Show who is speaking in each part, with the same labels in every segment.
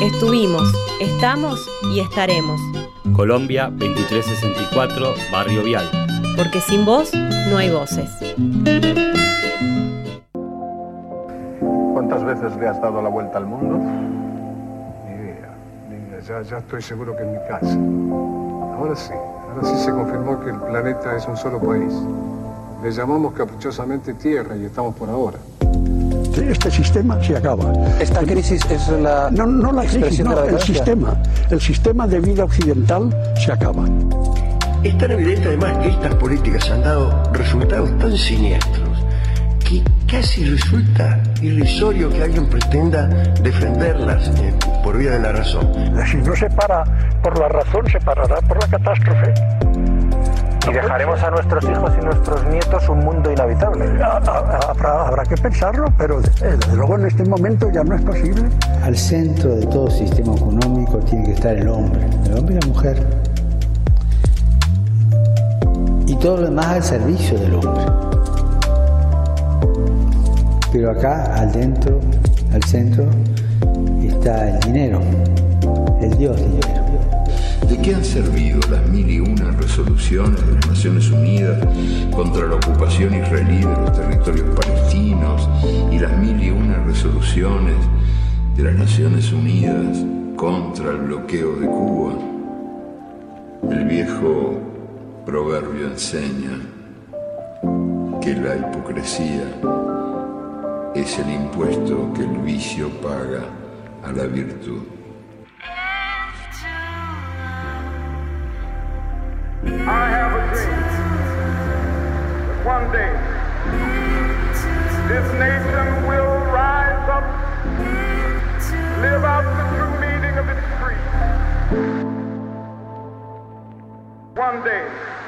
Speaker 1: Estuvimos, estamos y estaremos.
Speaker 2: Colombia 2364, Barrio Vial.
Speaker 1: Porque sin voz no hay voces.
Speaker 3: ¿Cuántas veces le has dado la vuelta al mundo?
Speaker 4: Ni idea. Ya estoy seguro que en mi casa. Ahora sí se confirmó que el planeta es un solo país. Le llamamos caprichosamente Tierra y estamos por ahora.
Speaker 5: Este sistema se acaba.
Speaker 6: ¿Esta crisis es la
Speaker 5: no la crisis, no, el sistema de vida occidental se acaba.
Speaker 7: Es tan evidente además que estas políticas han dado resultados tan siniestros que casi resulta irrisorio que alguien pretenda defenderlas por vía de la razón.
Speaker 5: Si no se para por la razón, se parará por la catástrofe.
Speaker 6: Y dejaremos a nuestros hijos y nuestros nietos un mundo inhabitable.
Speaker 5: Habrá que pensarlo, pero desde luego en este momento ya no es posible.
Speaker 8: Al centro de todo sistema económico tiene que estar el hombre y la mujer. Y todo lo demás al servicio del hombre. Pero acá, al centro, está el dinero, el Dios dinero.
Speaker 9: ¿De qué han servido las 1001 resoluciones de las Naciones Unidas contra la ocupación israelí de los territorios palestinos y las 1001 resoluciones de las Naciones Unidas contra el bloqueo de Cuba? El viejo proverbio enseña que la hipocresía es el impuesto que el vicio paga a la virtud.
Speaker 3: I have a dream that one day this nation will rise up, live out the true meaning of its creed. One day.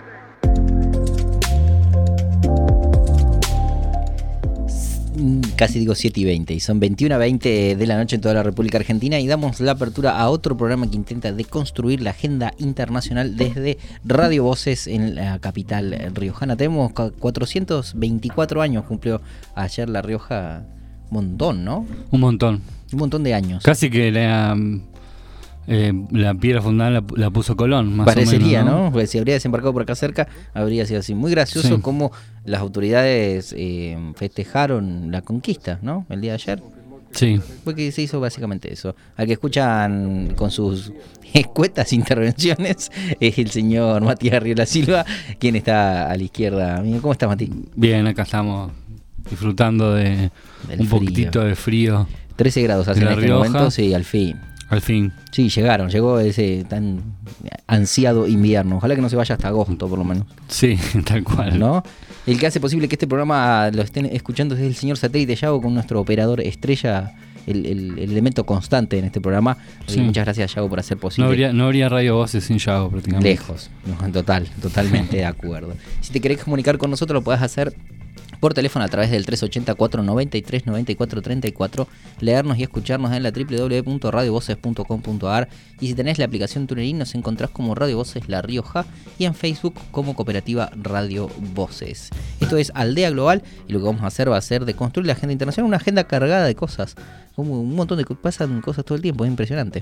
Speaker 10: Casi digo 7:20 y son 21:20 de la noche en toda la República Argentina y damos la apertura a otro programa que intenta deconstruir la agenda internacional desde Radio Voces en la capital riojana. Tenemos 424 años, cumplió ayer La Rioja, montón, ¿no?
Speaker 11: Un montón
Speaker 10: de años.
Speaker 11: Casi que la piedra fundamental la puso Colón, más
Speaker 10: parecería,
Speaker 11: o menos, ¿no?
Speaker 10: Porque si habría desembarcado por acá cerca, habría sido así. Muy gracioso cómo las autoridades festejaron la conquista, ¿no? El día de ayer.
Speaker 11: Sí.
Speaker 10: Porque se hizo básicamente eso. Al que escuchan con sus escuetas intervenciones es el señor Matías Arriola Silva, quien está a la izquierda. ¿Cómo estás, Mati?
Speaker 11: Bien, acá estamos disfrutando de un poquitito de frío.
Speaker 10: 13 grados hace en este momento, sí, al fin. Sí, llegó ese tan ansiado invierno. Ojalá que no se vaya hasta agosto, por lo menos.
Speaker 11: Sí, tal cual.
Speaker 10: ¿No? El que hace posible que este programa lo estén escuchando es el señor Satélite Yago, con nuestro operador estrella, el elemento constante en este programa. Sí. Muchas gracias, Yago, por hacer posible.
Speaker 11: No habría Radio Voces sin Yago, prácticamente.
Speaker 10: Lejos, totalmente de acuerdo. Si te querés comunicar con nosotros, lo podés hacer por teléfono a través del 380-493-9434, leernos y escucharnos en la www.radiovoces.com.ar, y si tenés la aplicación TuneIn nos encontrás como Radio Voces La Rioja y en Facebook como Cooperativa Radio Voces. Esto es Aldea Global y lo que vamos a hacer va a ser de construir la agenda internacional, una agenda cargada de cosas, como un montón de pasan cosas todo el tiempo, es impresionante.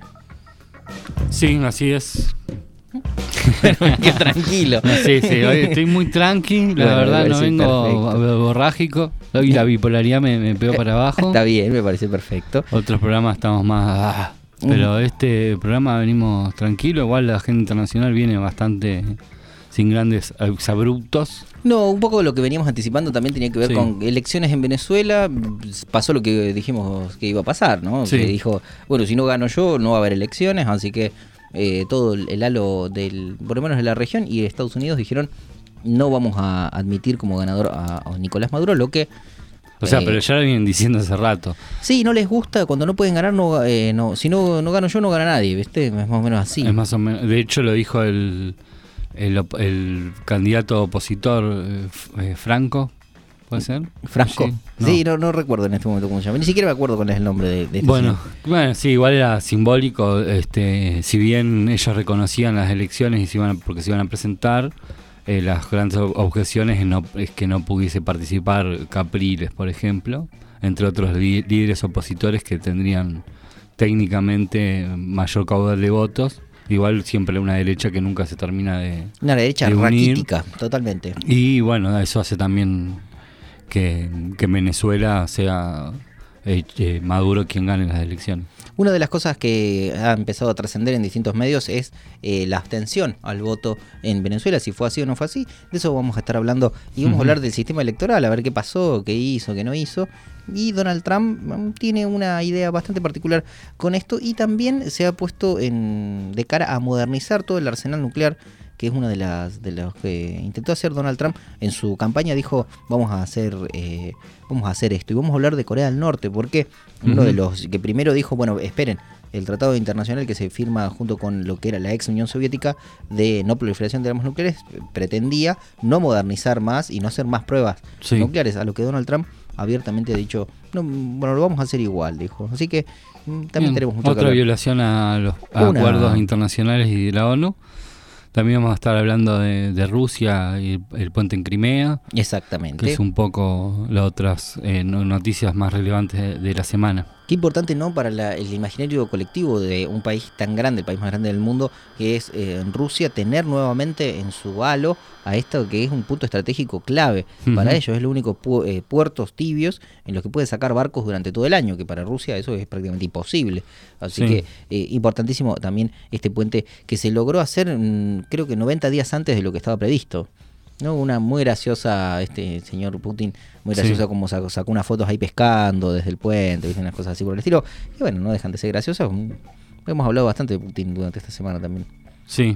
Speaker 11: Sí, así es.
Speaker 10: Bueno, qué tranquilo.
Speaker 11: Sí, hoy estoy muy tranqui, la verdad no vengo borrágico, y la bipolaridad me pegó para abajo.
Speaker 10: Está bien, me parece perfecto.
Speaker 11: Otros programas estamos más... pero este programa venimos tranquilos, igual la agenda internacional viene bastante sin grandes abruptos.
Speaker 10: No, un poco lo que veníamos anticipando también tenía que ver con elecciones en Venezuela. Pasó lo que dijimos que iba a pasar, ¿no?
Speaker 11: Sí.
Speaker 10: Que dijo, bueno, si no gano yo, no va a haber elecciones, así que todo el halo por lo menos de la región y de Estados Unidos dijeron no vamos a admitir como ganador a Nicolás Maduro, lo que
Speaker 11: pero ya lo vienen diciendo hace rato.
Speaker 10: Sí, no les gusta cuando no pueden ganar, si no gano yo, no gana nadie, ¿viste? Es más o menos así.
Speaker 11: Es más o menos, de hecho lo dijo el candidato opositor Franco. ¿Puede ser?
Speaker 10: Franco. Sí, no recuerdo en este momento cómo se llama. Ni siquiera me acuerdo cuál es el nombre de este
Speaker 11: bueno, sí, igual era simbólico. Si bien ellos reconocían las elecciones porque se iban a presentar, las grandes objeciones es que no pudiese participar Capriles, por ejemplo, entre otros líderes opositores que tendrían técnicamente mayor caudal de votos. Igual siempre una derecha que nunca se termina de
Speaker 10: una derecha
Speaker 11: de unir.
Speaker 10: raquítica, totalmente.
Speaker 11: Y bueno, eso hace también que en Venezuela sea Maduro quien gane las elecciones.
Speaker 10: Una de las cosas que ha empezado a trascender en distintos medios es la abstención al voto en Venezuela, si fue así o no fue así. De eso vamos a estar hablando y vamos a hablar del sistema electoral, a ver qué pasó, qué hizo, qué no hizo. Y Donald Trump tiene una idea bastante particular con esto y también se ha puesto de cara a modernizar todo el arsenal nuclear, que es una de las que intentó hacer Donald Trump en su campaña. Dijo, vamos a hacer esto y vamos a hablar de Corea del Norte, porque uno de los que primero dijo, bueno, esperen, el tratado internacional que se firma junto con lo que era la ex Unión Soviética de no proliferación de armas nucleares pretendía no modernizar más y no hacer más pruebas nucleares, a lo que Donald Trump abiertamente ha dicho, no, bueno, lo vamos a hacer igual, dijo. Así que también tenemos mucho que
Speaker 11: otra
Speaker 10: hablar.
Speaker 11: Violación a los acuerdos internacionales y de la ONU. También vamos a estar hablando de Rusia y el puente en Crimea.
Speaker 10: Exactamente.
Speaker 11: Que es un poco las otras noticias más relevantes de la semana.
Speaker 10: Qué importante, ¿no?, para el imaginario colectivo de un país tan grande, el país más grande del mundo, que es Rusia, tener nuevamente en su halo a esto que es un punto estratégico clave para ellos. Es lo único puertos tibios en los que puede sacar barcos durante todo el año, que para Rusia eso es prácticamente imposible. Así que importantísimo también este puente que se logró hacer, creo que 90 días antes de lo que estaba previsto. ¿No? Una muy graciosa, señor Putin, muy graciosa como sacó unas fotos ahí pescando desde el puente, ¿viste? Unas cosas así por el estilo. Y bueno, no dejan de ser graciosas. Hemos hablado bastante de Putin durante esta semana también.
Speaker 11: Sí.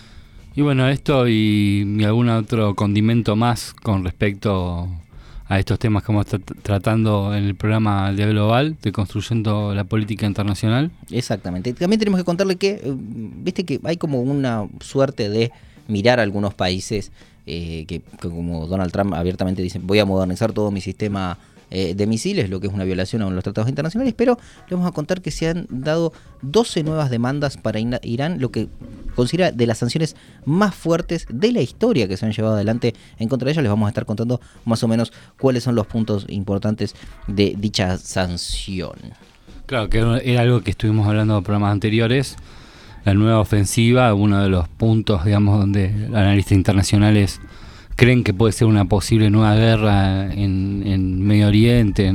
Speaker 11: Y bueno, esto y algún otro condimento más con respecto a estos temas que vamos a estar tratando en el programa Al Día Global de Construyendo la Política Internacional.
Speaker 10: Exactamente. También tenemos que contarle que, viste que hay como una suerte de mirar a algunos países que como Donald Trump abiertamente dice, voy a modernizar todo mi sistema de misiles, lo que es una violación a los tratados internacionales, pero le vamos a contar que se han dado 12 nuevas demandas para Irán, lo que considera de las sanciones más fuertes de la historia que se han llevado adelante en contra de ellos. Les vamos a estar contando más o menos cuáles son los puntos importantes de dicha sanción.
Speaker 11: Claro, que era algo que estuvimos hablando en programas anteriores. La nueva ofensiva, uno de los puntos, digamos, donde analistas internacionales creen que puede ser una posible nueva guerra en Medio Oriente,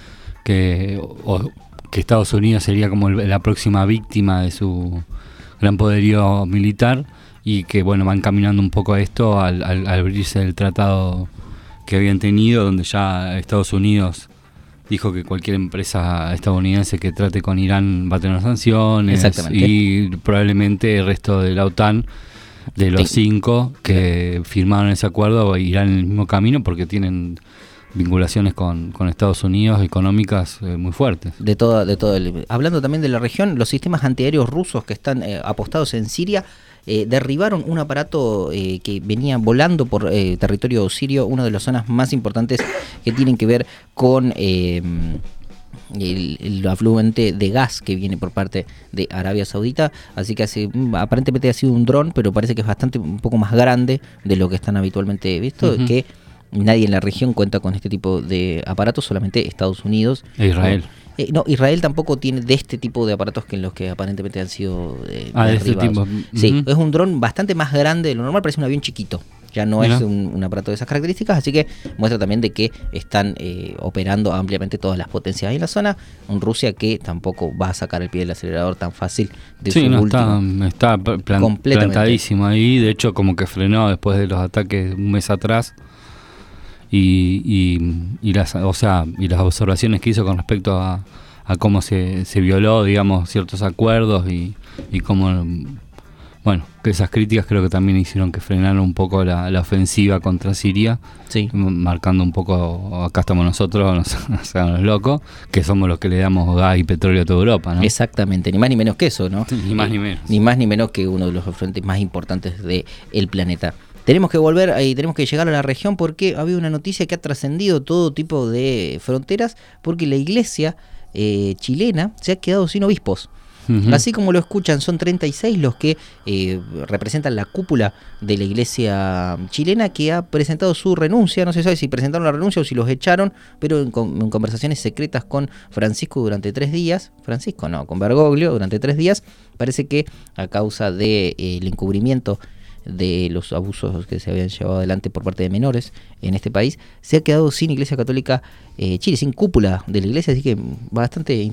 Speaker 11: que Estados Unidos sería como la próxima víctima de su gran poderío militar, y que bueno, van caminando un poco a esto al abrirse el tratado que habían tenido, donde ya Estados Unidos dijo que cualquier empresa estadounidense que trate con Irán va a tener sanciones, y probablemente el resto de la OTAN, de los 5 que firmaron ese acuerdo, irán en el mismo camino porque tienen vinculaciones con Estados Unidos económicas muy fuertes.
Speaker 10: De todo hablando también de la región, los sistemas antiaéreos rusos que están apostados en Siria derribaron un aparato que venía volando por territorio sirio, una de las zonas más importantes que tienen que ver con el afluente de gas que viene por parte de Arabia Saudita. Así que aparentemente ha sido un dron, pero parece que es un poco más grande de lo que están habitualmente visto, que nadie en la región cuenta con este tipo de aparatos, solamente Estados Unidos
Speaker 11: e Israel.
Speaker 10: No, Israel tampoco tiene de este tipo de aparatos que en los que aparentemente han sido
Speaker 11: de este tipo.
Speaker 10: Sí, es un dron bastante más grande de lo normal, parece un avión chiquito. Ya no es un aparato de esas características, así que muestra también de que están operando ampliamente todas las potencias ahí en la zona. Un Rusia que tampoco va a sacar el pie del acelerador tan fácil de su último.
Speaker 11: Está plantadísimo ahí. De hecho, como que frenó después de los ataques un mes atrás. Y las observaciones que hizo con respecto a cómo se violó, digamos, ciertos acuerdos y cómo, bueno, que esas críticas creo que también hicieron que frenaron un poco la ofensiva contra Siria, marcando un poco, acá estamos nosotros, nos hagamos locos, que somos los que le damos gas y petróleo a toda Europa, ¿no?
Speaker 10: Exactamente, ni más ni menos que eso, ¿no?
Speaker 11: Ni más ni menos.
Speaker 10: Ni más ni menos que uno de los frentes más importantes del planeta. Tenemos que volver y tenemos que llegar a la región porque había una noticia que ha trascendido todo tipo de fronteras, porque la iglesia chilena se ha quedado sin obispos. Uh-huh. Así como lo escuchan, son 36 los que representan la cúpula de la iglesia chilena, que ha presentado su renuncia. No se sabe si presentaron la renuncia o si los echaron, pero en conversaciones secretas con Francisco durante 3 días, con Bergoglio durante 3 días, parece que a causa del encubrimiento de los abusos que se habían llevado adelante por parte de menores en este país, se ha quedado sin Iglesia Católica Chile, sin cúpula de la iglesia, así que bastante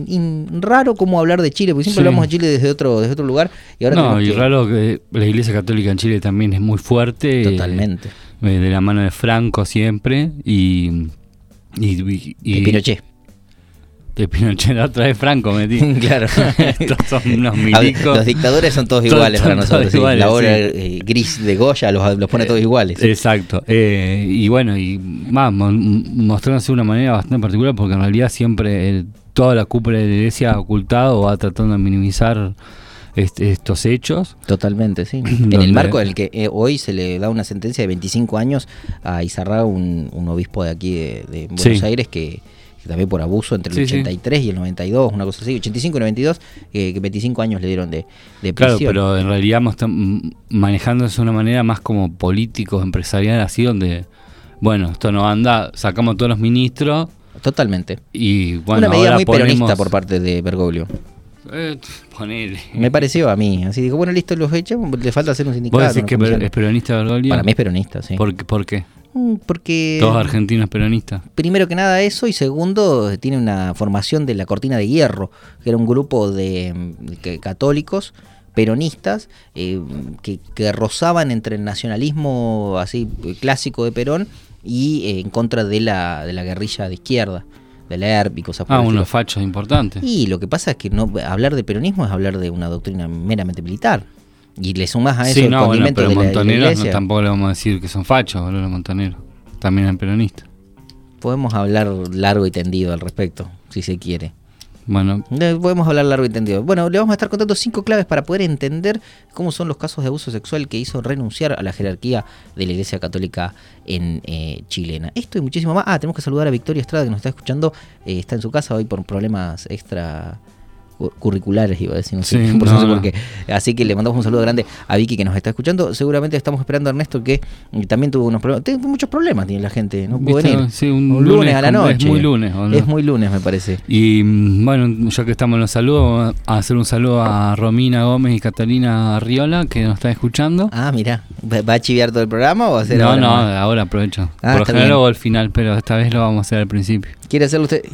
Speaker 10: raro como hablar de Chile, porque siempre hablamos de Chile desde otro lugar. Y ahora
Speaker 11: raro que la Iglesia Católica en Chile también es muy fuerte.
Speaker 10: Totalmente.
Speaker 11: De la mano de Franco siempre y
Speaker 10: Pinochet.
Speaker 11: De Pinochet, la otra vez Franco metí.
Speaker 10: Claro.
Speaker 11: Estos son unos milicos.
Speaker 10: Los dictadores son todos iguales para nosotros. Iguales, la obra gris de Goya los pone todos iguales.
Speaker 11: Exacto. Y bueno, y más mostrándose de una manera bastante particular, porque en realidad siempre toda la cúpula de la iglesia ha ocultado o va tratando de minimizar estos hechos.
Speaker 10: Totalmente, sí. En el marco en el que hoy se le da una sentencia de 25 años a Izarraga, un obispo de aquí de Buenos Aires, que también por abuso entre el 83 y el 92, una cosa así, 85 y 92, que 25 años le dieron de prisión.
Speaker 11: Claro, pero en realidad manejándose de una manera más como políticos, empresarial, así donde, bueno, esto no anda, sacamos todos los ministros.
Speaker 10: Totalmente.
Speaker 11: Y bueno,
Speaker 10: una medida muy peronista por parte de Bergoglio.
Speaker 11: Ponele.
Speaker 10: Me pareció a mí, así digo, bueno, listo, los echamos, le falta hacer un sindicato.
Speaker 11: ¿Vos decís que es peronista Bergoglio?
Speaker 10: Para mí es peronista, sí.
Speaker 11: ¿Por qué?
Speaker 10: Porque
Speaker 11: todos argentinos peronistas.
Speaker 10: Primero que nada eso, y segundo, tiene una formación de la Cortina de Hierro, que era un grupo de católicos peronistas que rozaban entre el nacionalismo así clásico de Perón y en contra de la guerrilla de izquierda, de la ERP y cosas por el estilo.
Speaker 11: Unos fachos importantes.
Speaker 10: Y lo que pasa es que hablar de peronismo es hablar de una doctrina meramente militar. Y le sumás a eso el condimento
Speaker 11: pero
Speaker 10: de la
Speaker 11: Montoneros
Speaker 10: iglesia.
Speaker 11: Tampoco le vamos a decir que son fachos, los Montoneros. También eran peronistas.
Speaker 10: Podemos hablar largo y tendido al respecto, si se quiere.
Speaker 11: Bueno.
Speaker 10: Podemos hablar largo y tendido. Bueno, le vamos a estar contando 5 claves para poder entender cómo son los casos de abuso sexual que hizo renunciar a la jerarquía de la Iglesia Católica en chilena. Esto y muchísimo más. Tenemos que saludar a Victoria Estrada, que nos está escuchando. Está en su casa hoy por problemas extra curriculares, iba a decir, no sé por qué. Así que le mandamos un saludo grande a Vicky, que nos está escuchando. Seguramente estamos esperando a Ernesto, que también tuvo unos problemas. Muchos problemas tiene la gente, no puede venir.
Speaker 11: Sí, un lunes
Speaker 10: a la noche.
Speaker 11: Es muy lunes, ¿o no?
Speaker 10: Es muy lunes, me parece.
Speaker 11: Y bueno, ya que estamos en los saludos, vamos a hacer un saludo a Romina Gómez y Catalina Arriola, que nos están escuchando.
Speaker 10: Mira, ¿va a chiviar todo el programa o va a hacer
Speaker 11: ahora? No, ahora aprovecho. Por lo general o al final, pero esta vez lo vamos a hacer al principio.
Speaker 10: ¿Quiere hacerlo usted?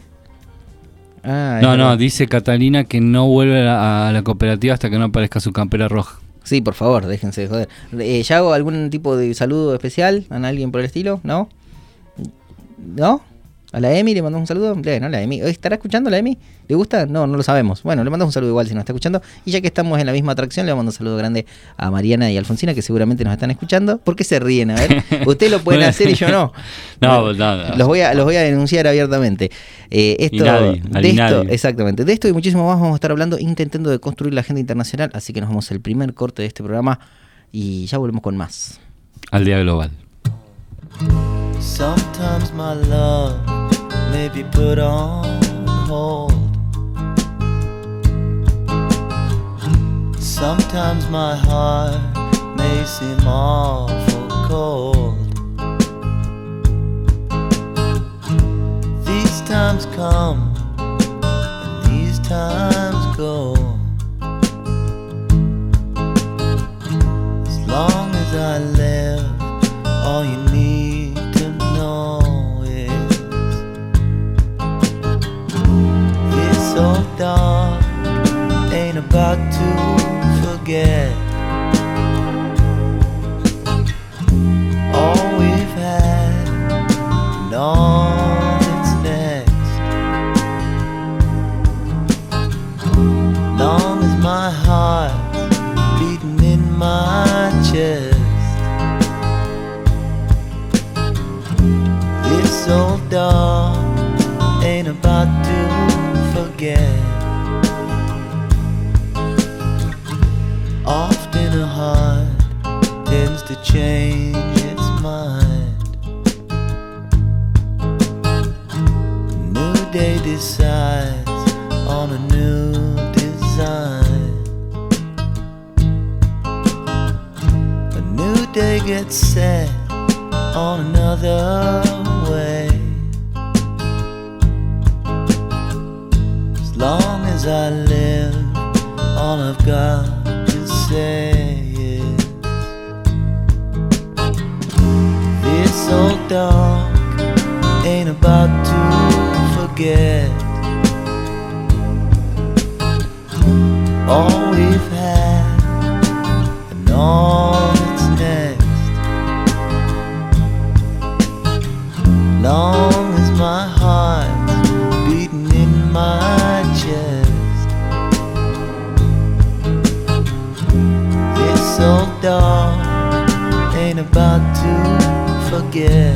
Speaker 11: No, dice Catalina que no vuelve a la cooperativa hasta que no aparezca su campera roja.
Speaker 10: Sí, por favor, déjense de joder. ¿Ya hago algún tipo de saludo especial a alguien por el estilo? ¿No? ¿No? ¿A la Emi le mandamos un saludo? No, la Emi. ¿Estará escuchando la Emi? ¿Le gusta? No lo sabemos. Bueno, le mandamos un saludo igual si nos está escuchando. Y ya que estamos en la misma atracción, le mando un saludo grande a Mariana y Alfonsina, que seguramente nos están escuchando. ¿Por qué se ríen? A ver, ustedes lo pueden hacer y yo no.
Speaker 11: No.
Speaker 10: Los voy a denunciar abiertamente. Exactamente. De esto y muchísimo más vamos a estar hablando, intentando de construir la agenda internacional. Así que nos vamos al primer corte de este programa y ya volvemos con más.
Speaker 11: Al Día Global.
Speaker 12: Sometimes my love may be put on hold. Sometimes my heart may seem awful cold. These times come and these times go. As long as I live, all you need to know is it's so dark, ain't about to forget all we've had and all that's next. Long as my heart's beating in my chest, so dark, ain't about to forget. Often a heart tends to change its mind. A new day decides on a new design. get set on another way. As long as I live, all I've got to say is this old dog ain't about to forget all we've had and all that's next. Long as my heart's beating in my chest, this old dog ain't about to forget.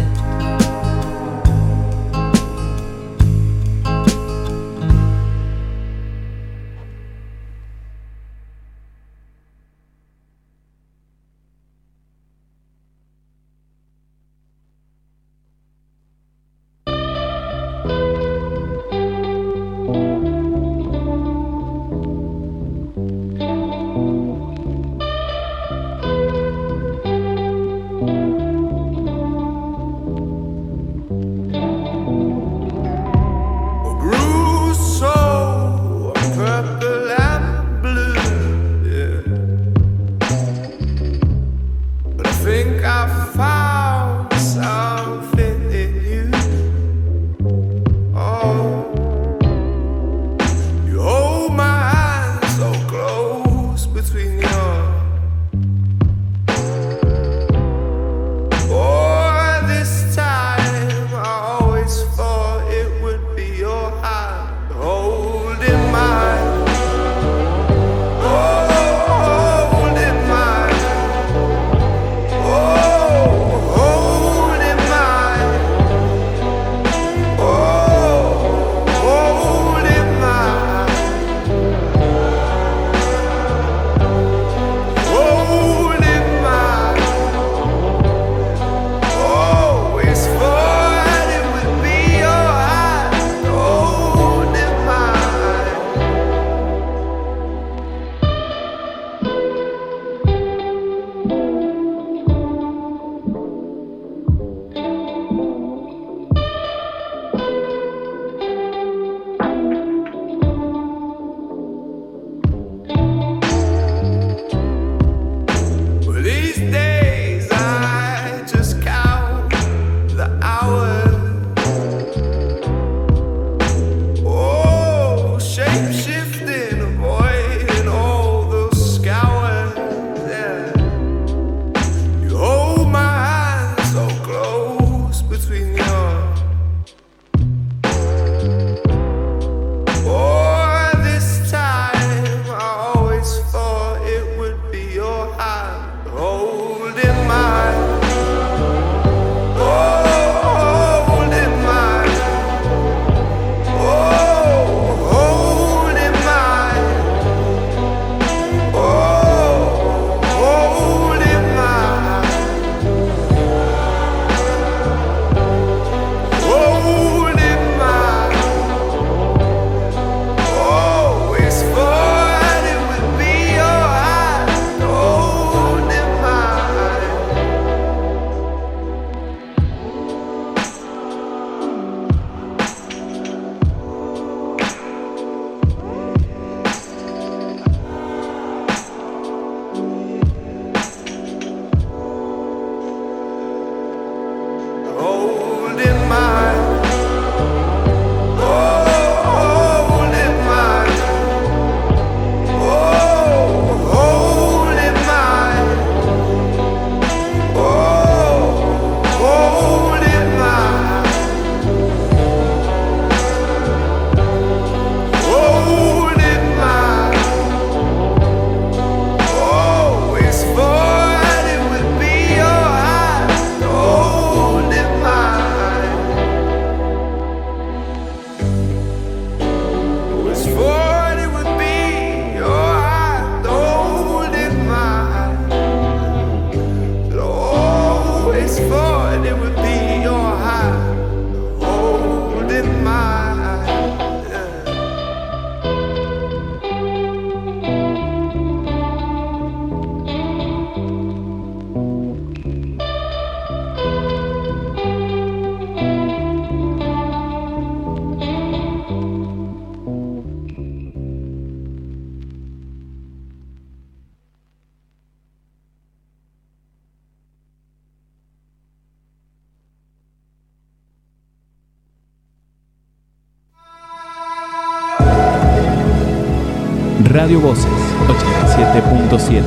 Speaker 13: Radio Voces 87.7.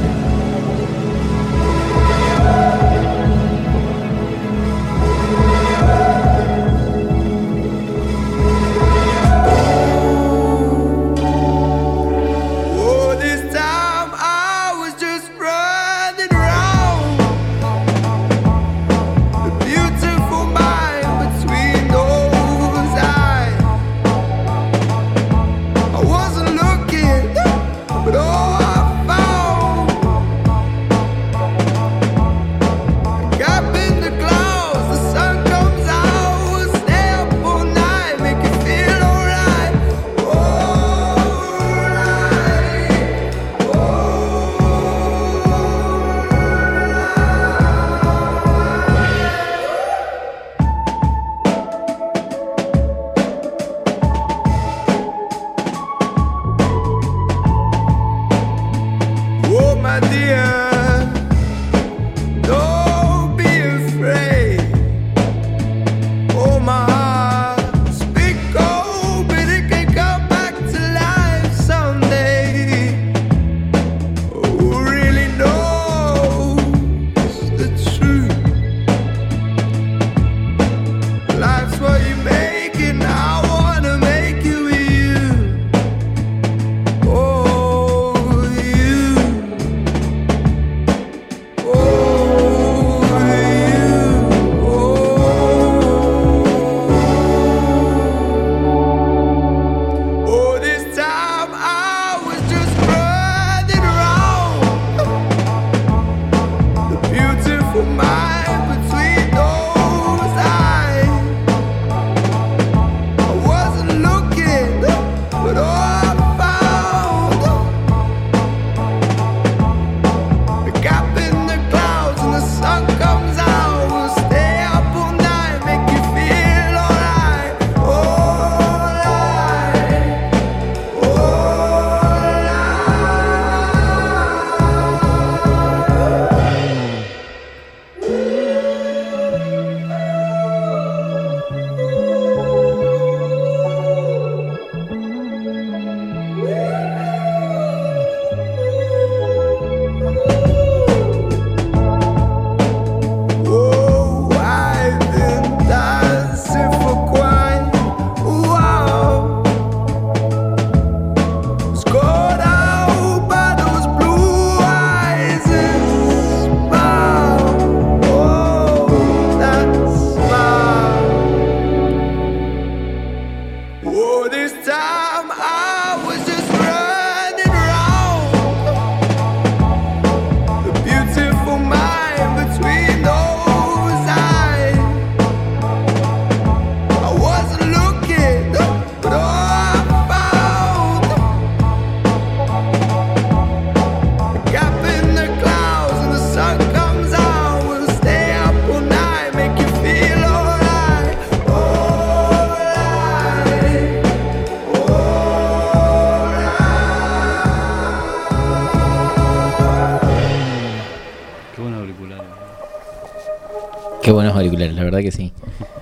Speaker 10: Qué buenos auriculares, la verdad que sí.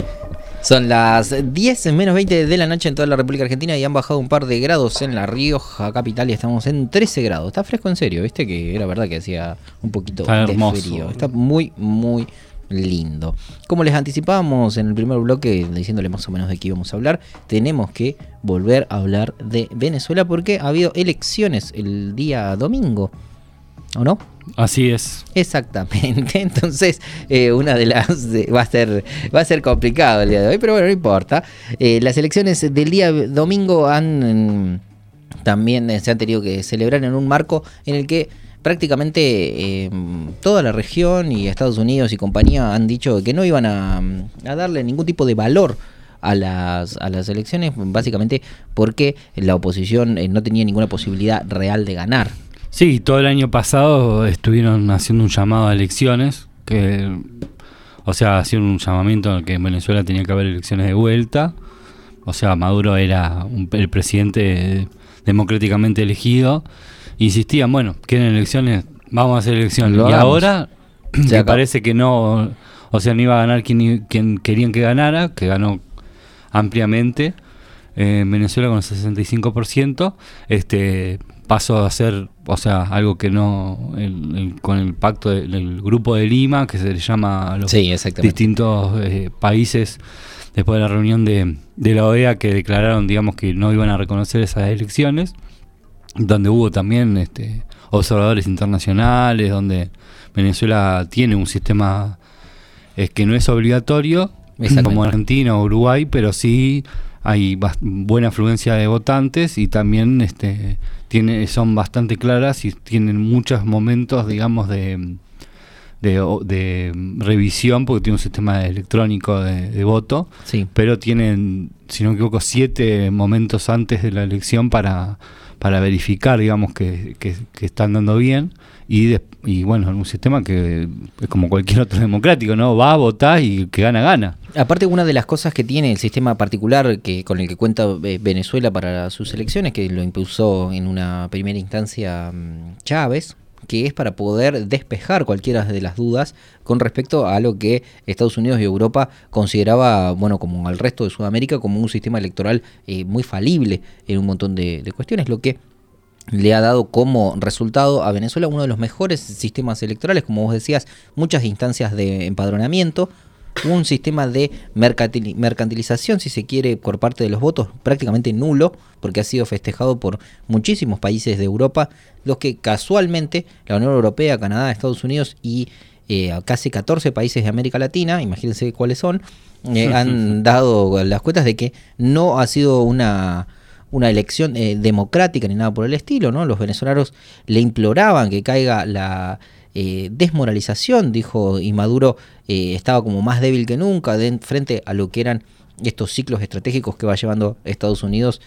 Speaker 10: Son las 10 menos 20 de la noche en toda la República Argentina y han bajado un par de grados en La Rioja capital y estamos en 13 grados. Está fresco en serio, viste que era verdad que hacía un poquito de frío. Está muy, muy lindo. Como les anticipábamos en el primer bloque, diciéndole más o menos de qué íbamos a hablar, tenemos que volver a hablar de Venezuela porque ha habido elecciones el día domingo, ¿o no?
Speaker 11: Así es.
Speaker 10: Exactamente. Entonces, una de las va a ser complicado el día de hoy, pero bueno, no importa. Las elecciones del día domingo también se han tenido que celebrar en un marco en el que prácticamente toda la región y Estados Unidos y compañía han dicho que no iban a darle ningún tipo de valor a las elecciones, básicamente porque la oposición no tenía ninguna posibilidad real de ganar.
Speaker 11: Sí, todo el año pasado estuvieron haciendo un llamado a elecciones, hacían un llamamiento en que en Venezuela tenía que haber elecciones de vuelta. O sea, Maduro era el presidente democráticamente elegido. Insistían, bueno, quieren elecciones, vamos a hacer elecciones. Y ahora me parece que no, no iba a ganar quien querían que ganara, que ganó ampliamente. En Venezuela con el 65%, pasó a ser, o sea, algo que no, con el pacto del Grupo de Lima, que se le llama a los distintos países, después de la reunión de la OEA, que declararon, digamos, que no iban a reconocer esas elecciones, donde hubo también observadores internacionales, donde Venezuela tiene un sistema que no es obligatorio, como Argentina o Uruguay, pero sí hay buena afluencia de votantes y también son bastante claras y tienen muchos momentos, digamos, de revisión, porque tiene un sistema electrónico de voto, pero tienen, si no me equivoco, 7 momentos antes de la elección para verificar, digamos, que están dando bien, y bueno, un sistema que es como cualquier otro democrático, ¿no? Va a votar y el que gana.
Speaker 10: Aparte, una de las cosas que tiene el sistema particular con el que cuenta Venezuela para sus elecciones, que lo impulsó en una primera instancia Chávez, que es para poder despejar cualquiera de las dudas con respecto a lo que Estados Unidos y Europa consideraba, bueno, como al resto de Sudamérica, como un sistema electoral muy falible en un montón de cuestiones, lo que le ha dado como resultado a Venezuela uno de los mejores sistemas electorales, como vos decías, muchas instancias de empadronamiento, un sistema de mercantilización, si se quiere, por parte de los votos prácticamente nulo, porque ha sido festejado por muchísimos países de Europa, los que casualmente la Unión Europea, Canadá, Estados Unidos y casi 14 países de América Latina, imagínense cuáles son, han dado las cuentas de que no ha sido una elección democrática ni nada por el estilo, ¿no? Los venezolanos le imploraban que caiga la desmoralización, dijo, y Maduro estaba como más débil que nunca frente a lo que eran estos ciclos estratégicos que va llevando Estados Unidos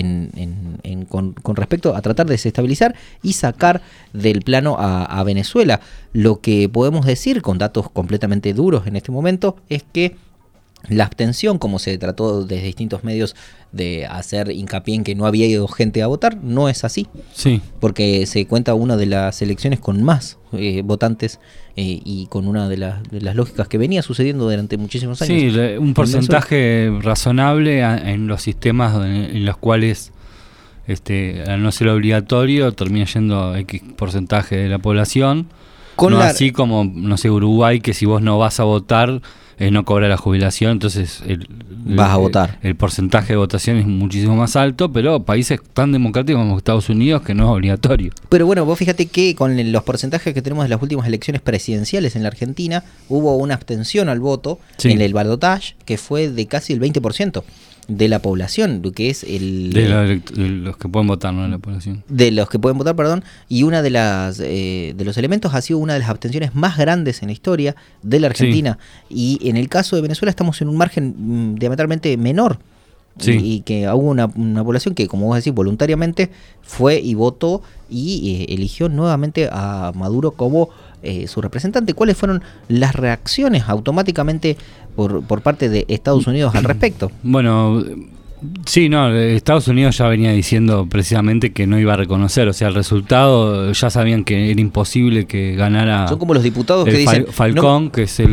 Speaker 10: con respecto a tratar de desestabilizar y sacar del plano a Venezuela. Lo que podemos decir con datos completamente duros en este momento es que la abstención, como se trató desde distintos medios de hacer hincapié en que no había ido gente a votar, no es así.
Speaker 11: Sí.
Speaker 10: Porque se cuenta una de las elecciones con más votantes y con una de las lógicas que venía sucediendo durante muchísimos años.
Speaker 11: Sí, un porcentaje razonable en los sistemas en los cuales al no ser obligatorio termina yendo X porcentaje de la población. Así como, no sé, Uruguay, que si vos no vas a votar no cobra la jubilación, entonces
Speaker 10: vas a votar.
Speaker 11: El porcentaje de votación es muchísimo más alto, pero países tan democráticos como Estados Unidos que no es obligatorio.
Speaker 10: Pero bueno, vos fíjate que con los porcentajes que tenemos de las últimas elecciones presidenciales en la Argentina, hubo una abstención al voto en el balotaje que fue de casi el 20% de la población, lo que es
Speaker 11: de los que pueden votar, no de la población.
Speaker 10: De los que pueden votar, perdón, y una de los elementos ha sido una de las abstenciones más grandes en la historia de la Argentina. Sí. Y en el caso de Venezuela estamos en un margen diametralmente menor. Sí. Y que hubo una población que, como vos decís, voluntariamente fue y votó y eligió nuevamente a Maduro como su representante. ¿Cuáles fueron las reacciones automáticamente por parte de Estados Unidos al respecto?
Speaker 11: Bueno, sí, Estados Unidos ya venía diciendo precisamente que no iba a reconocer, o sea, el resultado ya sabían que era imposible que ganara.
Speaker 10: Son como los diputados que dicen
Speaker 11: Falcón, que es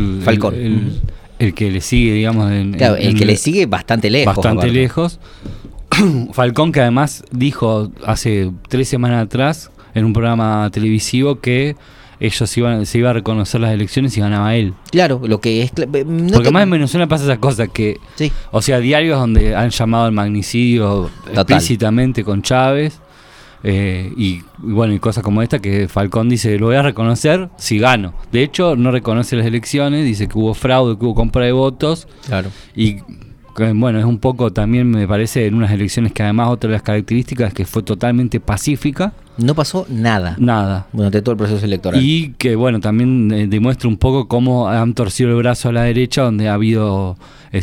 Speaker 11: el que le sigue, digamos.
Speaker 10: El que le sigue bastante lejos.
Speaker 11: Bastante lejos. Falcón, que además dijo hace 3 semanas atrás en un programa televisivo que se iba a reconocer las elecciones y ganaba él.
Speaker 10: Claro, lo que es...
Speaker 11: Porque además en Venezuela pasa esa cosa que...
Speaker 10: Sí.
Speaker 11: O sea, diarios donde han llamado al magnicidio explícitamente con Chávez y bueno, y cosas como esta que Falcón dice, lo voy a reconocer si gano. De hecho, no reconoce las elecciones, dice que hubo fraude, que hubo compra de votos.
Speaker 10: Claro.
Speaker 11: Y bueno, es un poco también, me parece, en unas elecciones que además otra de las características es que fue totalmente pacífica.
Speaker 10: No pasó nada durante todo el proceso electoral.
Speaker 11: Y que bueno, también demuestra un poco cómo han torcido el brazo a la derecha, donde ha habido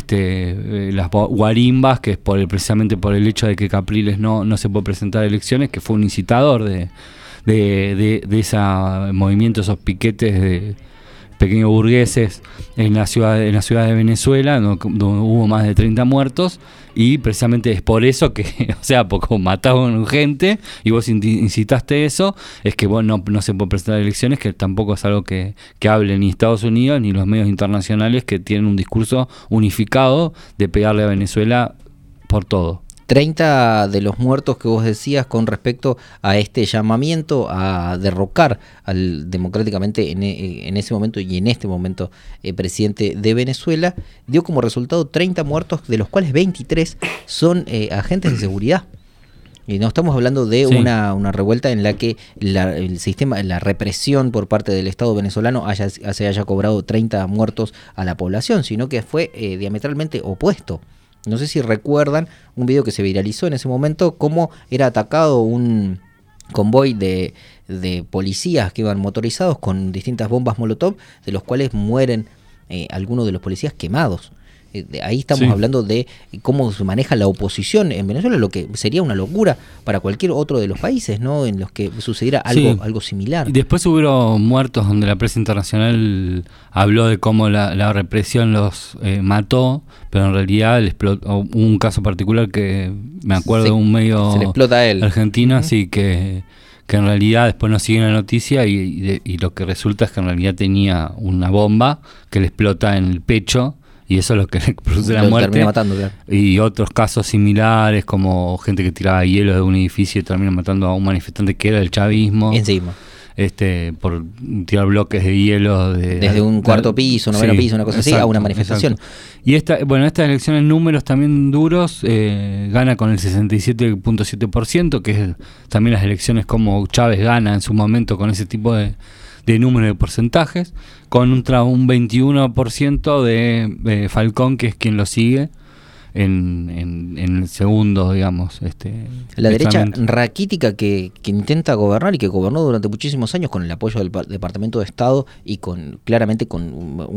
Speaker 11: las guarimbas, que es precisamente por el hecho de que Capriles no se puede presentar a elecciones, que fue un incitador de ese movimiento, esos piquetes de pequeños burgueses en la ciudad de Venezuela, donde hubo más de 30 muertos, y precisamente es por eso que, o sea, porque mataron gente y vos incitaste eso, es que vos no se puede presentar elecciones, que tampoco es algo que hable ni Estados Unidos ni los medios internacionales, que tienen un discurso unificado de pegarle a Venezuela por todo.
Speaker 10: 30 de los muertos que vos decías con respecto a este llamamiento a derrocar al democráticamente en ese momento y en este momento presidente de Venezuela, dio como resultado 30 muertos, de los cuales 23 son agentes de seguridad. Y no estamos hablando de una revuelta en la que el sistema, la represión por parte del Estado venezolano se haya cobrado 30 muertos a la población, sino que fue diametralmente opuesto. No sé si recuerdan un video que se viralizó en ese momento, cómo era atacado un convoy de policías que iban motorizados con distintas bombas Molotov, de los cuales mueren algunos de los policías quemados. Ahí estamos hablando de cómo se maneja la oposición en Venezuela, lo que sería una locura para cualquier otro de los países, ¿no?, en los que sucediera algo similar.
Speaker 11: Y después hubo muertos donde la prensa internacional habló de cómo la represión los mató, pero en realidad hubo un caso particular que me acuerdo de un medio
Speaker 10: se le explota a él.
Speaker 11: Argentino, así que en realidad después no sigue la noticia y lo que resulta es que en realidad tenía una bomba que le explota en el pecho. Y eso es lo que le produce la muerte.
Speaker 10: Termina matando, claro.
Speaker 11: Y otros casos similares, como gente que tiraba hielo de un edificio y termina matando a un manifestante que era del chavismo.
Speaker 10: Encima.
Speaker 11: Por tirar bloques de hielo.
Speaker 10: Desde un cuarto piso, noveno piso, una cosa así, a una manifestación.
Speaker 11: Exacto. Y estas elecciones en números también duros, gana con el 67.7%, que es también las elecciones como Chávez gana en su momento con ese tipo de número de porcentajes, con un 21% de Falcón, que es quien lo sigue en el segundo, digamos.
Speaker 10: La derecha raquítica que intenta gobernar y que gobernó durante muchísimos años con el apoyo del Departamento de Estado y claramente con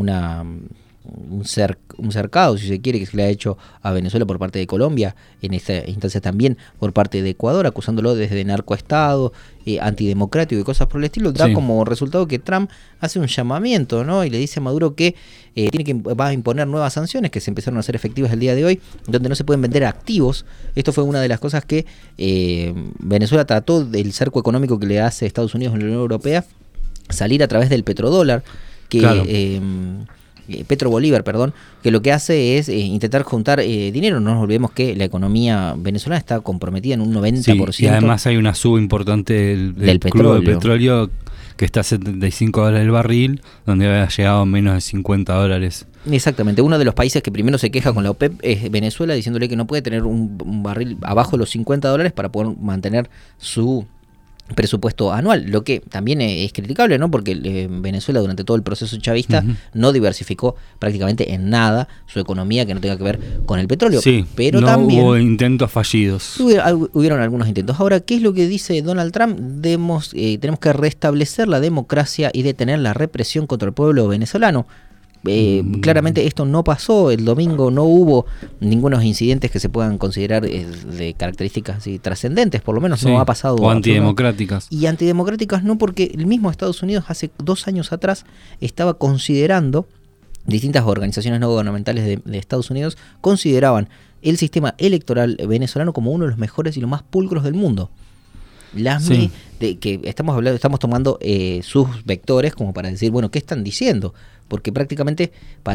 Speaker 10: un cercado, si se quiere, que se le ha hecho a Venezuela por parte de Colombia, en esta instancia también por parte de Ecuador, acusándolo desde narcoestado, antidemocrático y cosas por el estilo, da como resultado que Trump hace un llamamiento, ¿no?, y le dice a Maduro que va a imponer nuevas sanciones que se empezaron a hacer efectivas el día de hoy, donde no se pueden vender activos. Esto fue una de las cosas que Venezuela trató del cerco económico que le hace Estados Unidos en la Unión Europea, salir a través del petrodólar, que claro. Petrobolívar, que lo que hace es intentar juntar dinero. No nos olvidemos que la economía venezolana está comprometida en un 90%.
Speaker 11: Sí, y además hay una suba importante del petróleo, que está a $75 el barril, donde había llegado a menos de $50.
Speaker 10: Exactamente. Uno de los países que primero se queja con la OPEP es Venezuela, diciéndole que no puede tener un barril abajo de los $50 para poder mantener su presupuesto anual, lo que también es criticable, ¿no?, porque Venezuela durante todo el proceso chavista no diversificó prácticamente en nada su economía que no tenga que ver con el petróleo.
Speaker 11: Sí, pero también hubo intentos fallidos.
Speaker 10: Hubieron algunos intentos. Ahora, ¿qué es lo que dice Donald Trump? Tenemos que restablecer la democracia y detener la represión contra el pueblo venezolano. Claramente esto no pasó. El domingo no hubo ningunos incidentes que se puedan considerar de características así trascendentes, por lo menos no ha pasado.
Speaker 11: O antidemocráticas.
Speaker 10: Y antidemocráticas no, porque el mismo Estados Unidos hace 2 años atrás estaba considerando, distintas organizaciones no gubernamentales de Estados Unidos consideraban el sistema electoral venezolano como uno de los mejores y los más pulcros del mundo. Que estamos tomando sus vectores como para decir, bueno, ¿qué están diciendo? Porque prácticamente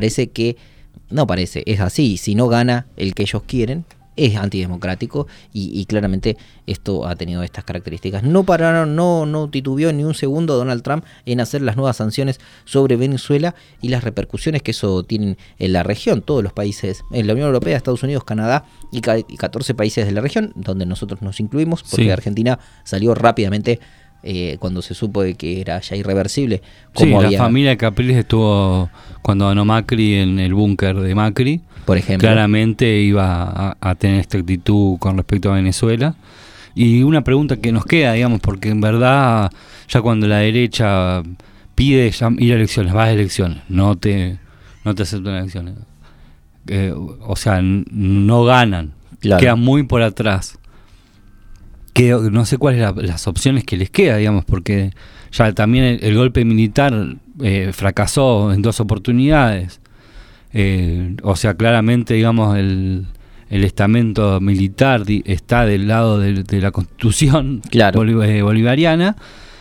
Speaker 10: es así. Si no gana el que ellos quieren, es antidemocrático y claramente esto ha tenido estas características. No titubeó ni un segundo Donald Trump en hacer las nuevas sanciones sobre Venezuela y las repercusiones que eso tiene en la región. Todos los países, en la Unión Europea, Estados Unidos, Canadá y 14 países de la región, donde nosotros nos incluimos, porque Argentina salió rápidamente cuando se supo de que era ya irreversible.
Speaker 11: La familia de Capriles estuvo cuando ganó Macri en el búnker de Macri,
Speaker 10: por ejemplo.
Speaker 11: Claramente iba a tener esta actitud con respecto a Venezuela. Y una pregunta que nos queda, digamos, porque en verdad ya cuando la derecha pide ir a elecciones, vas a elecciones, no te aceptan elecciones, no ganan, quedan muy por atrás. Que no sé cuáles las opciones que les queda, digamos, porque ya también el golpe militar fracasó en 2 oportunidades. Claramente, digamos, el estamento militar está del lado de la Constitución bolivariana.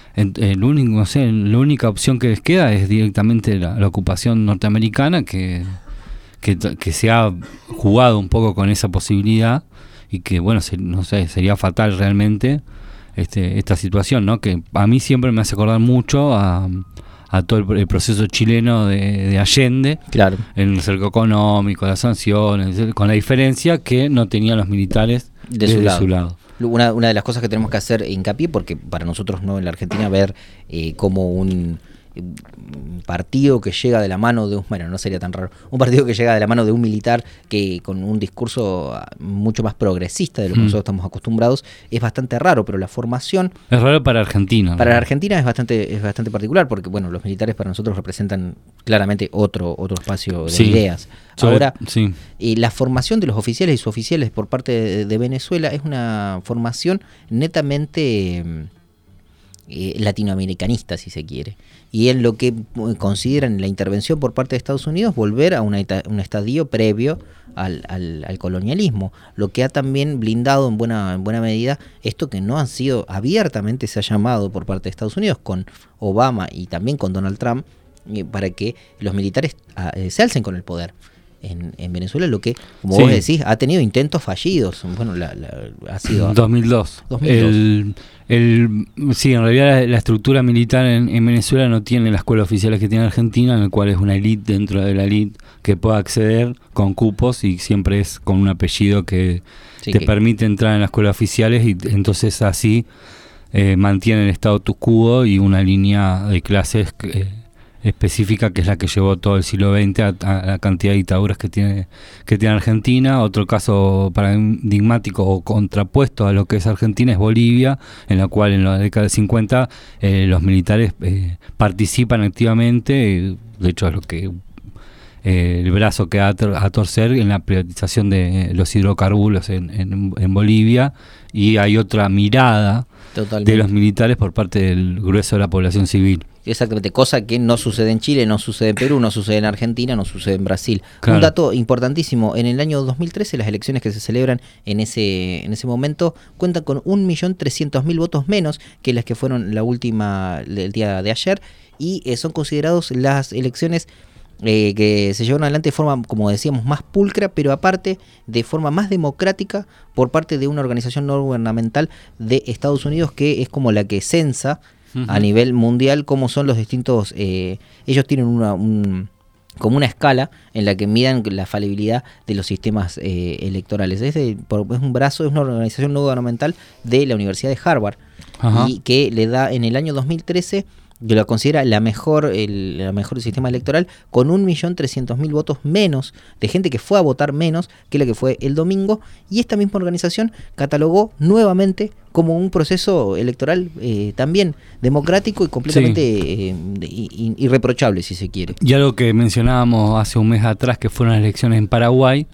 Speaker 11: La única opción que les queda es directamente la ocupación norteamericana, que se ha jugado un poco con esa posibilidad. y que bueno, no sé, sería fatal realmente esta situación, ¿no? Que a mí siempre me hace acordar mucho a todo el proceso chileno de Allende,
Speaker 10: claro,
Speaker 11: en el cerco económico, las sanciones, con la diferencia que no tenían los militares de su lado.
Speaker 10: Una de las cosas que tenemos que hacer hincapié, porque para nosotros no en la Argentina ver como un partido que llega de la mano de no sería tan raro, un partido que llega de la mano de un militar que con un discurso mucho más progresista de lo que nosotros estamos acostumbrados, es bastante raro, pero la formación
Speaker 11: es raro para Argentina.
Speaker 10: Para la Argentina es bastante particular, porque bueno, los militares para nosotros representan claramente otro espacio de ideas. Ahora, la formación de los oficiales y suboficiales por parte de Venezuela es una formación netamente latinoamericanista, si se quiere, y en lo que consideran la intervención por parte de Estados Unidos volver a un estadio previo al colonialismo, lo que ha también blindado en buena medida esto que no han sido abiertamente, se ha llamado por parte de Estados Unidos con Obama y también con Donald Trump, para que los militares se alcen con el poder en Venezuela, lo que, como vos decís, ha tenido intentos fallidos. Bueno, ha sido
Speaker 11: 2002. Sí, en realidad la estructura militar en Venezuela no tiene la escuela oficial que tiene Argentina, en el cual es una élite dentro de la élite que puede acceder con cupos y siempre es con un apellido que te permite entrar en las escuelas oficiales, y entonces así mantiene el status quo y una línea de clases específica, que es la que llevó todo el siglo XX a la cantidad de dictaduras que tiene Argentina. Otro caso paradigmático o contrapuesto a lo que es Argentina es Bolivia, en la cual en la década de 50 los militares participan activamente, de hecho es lo que el brazo que a torcer en la privatización de los hidrocarburos en Bolivia, y hay otra mirada de los militares por parte del grueso de la población civil.
Speaker 10: Exactamente, cosa que no sucede en Chile, no sucede en Perú, no sucede en Argentina, no sucede en Brasil.
Speaker 11: Claro.
Speaker 10: Un dato importantísimo, en el año 2013 las elecciones que se celebran en ese momento cuentan con 1.300.000 votos menos que las que fueron la última del día de ayer, y son considerados las elecciones que se llevaron adelante de forma, como decíamos, más pulcra, pero aparte de forma más democrática por parte de una organización no gubernamental de Estados Unidos, que es como la que censa a nivel mundial cómo son los distintos, ellos tienen como una escala en la que midan la falibilidad de los sistemas electorales. Es un brazo, es una organización no gubernamental de la Universidad de Harvard. Ajá. Y que le da en el año 2013, que lo considera el mejor sistema electoral, con 1.300.000 votos menos de gente que fue a votar menos que la que fue el domingo, y esta misma organización catalogó nuevamente como un proceso electoral también democrático y completamente irreprochable, si se quiere.
Speaker 11: Y algo que mencionábamos hace un mes atrás, que fueron las elecciones en Paraguay,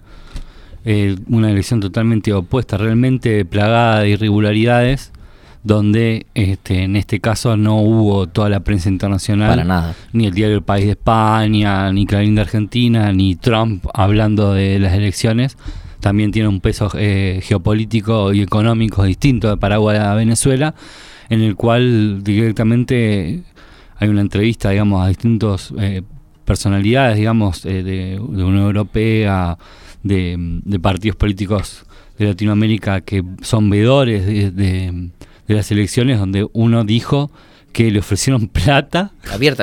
Speaker 11: una elección totalmente opuesta, realmente plagada de irregularidades, donde en este caso no hubo toda la prensa internacional,
Speaker 10: para nada,
Speaker 11: ni el diario El País de España, ni Clarín de Argentina, ni Trump hablando de las elecciones. También tiene un peso geopolítico y económico distinto de Paraguay a Venezuela, en el cual directamente hay una entrevista, digamos, a distintos personalidades, digamos, de Unión Europea, de partidos políticos de Latinoamérica que son veedores de las elecciones, donde uno dijo que le ofrecieron plata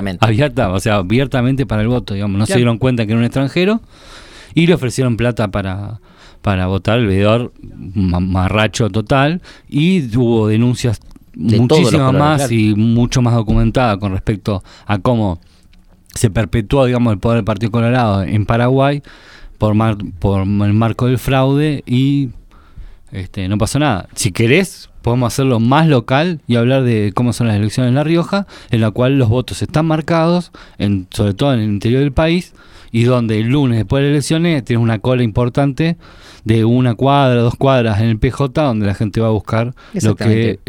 Speaker 11: abiertamente para el voto, digamos, no se dieron cuenta que era un extranjero y le ofrecieron plata para votar, el veedor marracho total, y hubo denuncias de muchísimas más, claro, y mucho más documentada con respecto a cómo se perpetuó, digamos, el poder del Partido Colorado en Paraguay por el marco del fraude, y no pasó nada. Si querés, podemos hacerlo más local y hablar de cómo son las elecciones en La Rioja, en la cual los votos están marcados, sobre todo en el interior del país, y donde el lunes después de las elecciones tienes una cola importante de 1 cuadra, 2 cuadras en el PJ, donde la gente va a buscar lo que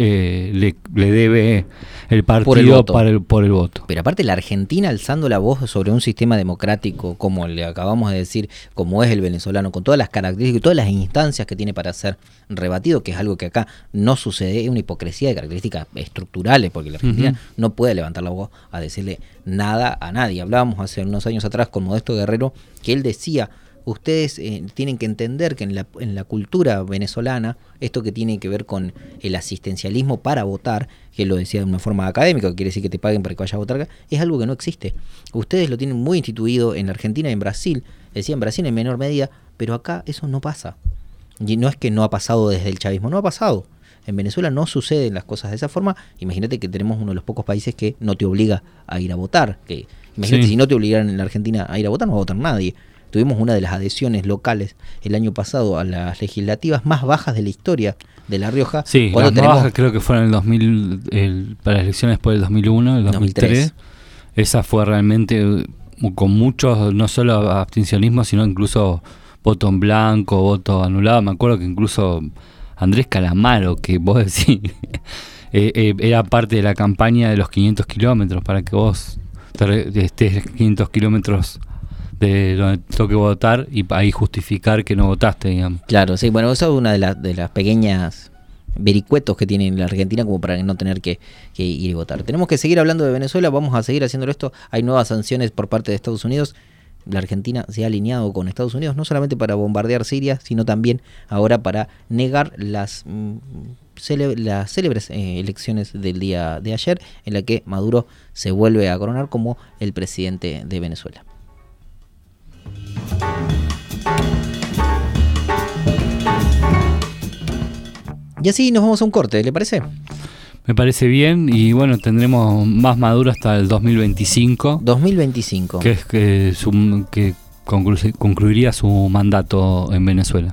Speaker 11: le debe el partido por el voto.
Speaker 10: Pero aparte, la Argentina alzando la voz sobre un sistema democrático, como le acabamos de decir, como es el venezolano, con todas las características y todas las instancias que tiene para ser rebatido, que es algo que acá no sucede, es una hipocresía de características estructurales, porque la Argentina no puede levantar la voz a decirle nada a nadie. Hablábamos hace unos años atrás con Modesto Guerrero, que él decía, ustedes tienen que entender que en la cultura venezolana, esto que tiene que ver con el asistencialismo para votar, que lo decía de una forma académica, que quiere decir que te paguen para que vayas a votar acá, es algo que no existe. Ustedes lo tienen muy instituido en la Argentina y en Brasil, decía en Brasil en menor medida, pero acá eso no pasa. Y no es que no ha pasado desde el chavismo, no ha pasado. En Venezuela no suceden las cosas de esa forma. Imagínate que tenemos uno de los pocos países que no te obliga a ir a votar. Imagínate, si no te obligaran en la Argentina a ir a votar, no va a votar nadie. Tuvimos una de las adhesiones locales el año pasado a las legislativas más bajas de la historia de La Rioja.
Speaker 11: Sí, las más bajas creo que fueron en el 2000, para las elecciones después del 2001, el 2003. Esa fue realmente con muchos, no solo abstencionismo, sino incluso voto en blanco, voto anulado. Me acuerdo que incluso Andrés Calamaro, que vos decís, era parte de la campaña de los 500 kilómetros para que vos estés 500 kilómetros de donde toque votar y ahí justificar que no votaste, digamos.
Speaker 10: Claro, sí, bueno, eso es una de las pequeñas vericuetos que tiene la Argentina como para no tener que ir a votar. Tenemos que seguir hablando de Venezuela, vamos a seguir haciéndolo esto. Hay nuevas sanciones por parte de Estados Unidos. La Argentina se ha alineado con Estados Unidos no solamente para bombardear Siria, sino también ahora para negar las célebres elecciones del día de ayer, en la que Maduro se vuelve a coronar como el presidente de Venezuela. Y así nos vamos a un corte, ¿le parece?
Speaker 11: Me parece bien, y bueno, tendremos más Maduro hasta el 2025.
Speaker 10: 2025.
Speaker 11: Que es que concluiría su mandato en Venezuela.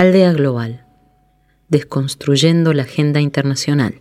Speaker 14: Aldea Global, desconstruyendo la agenda internacional.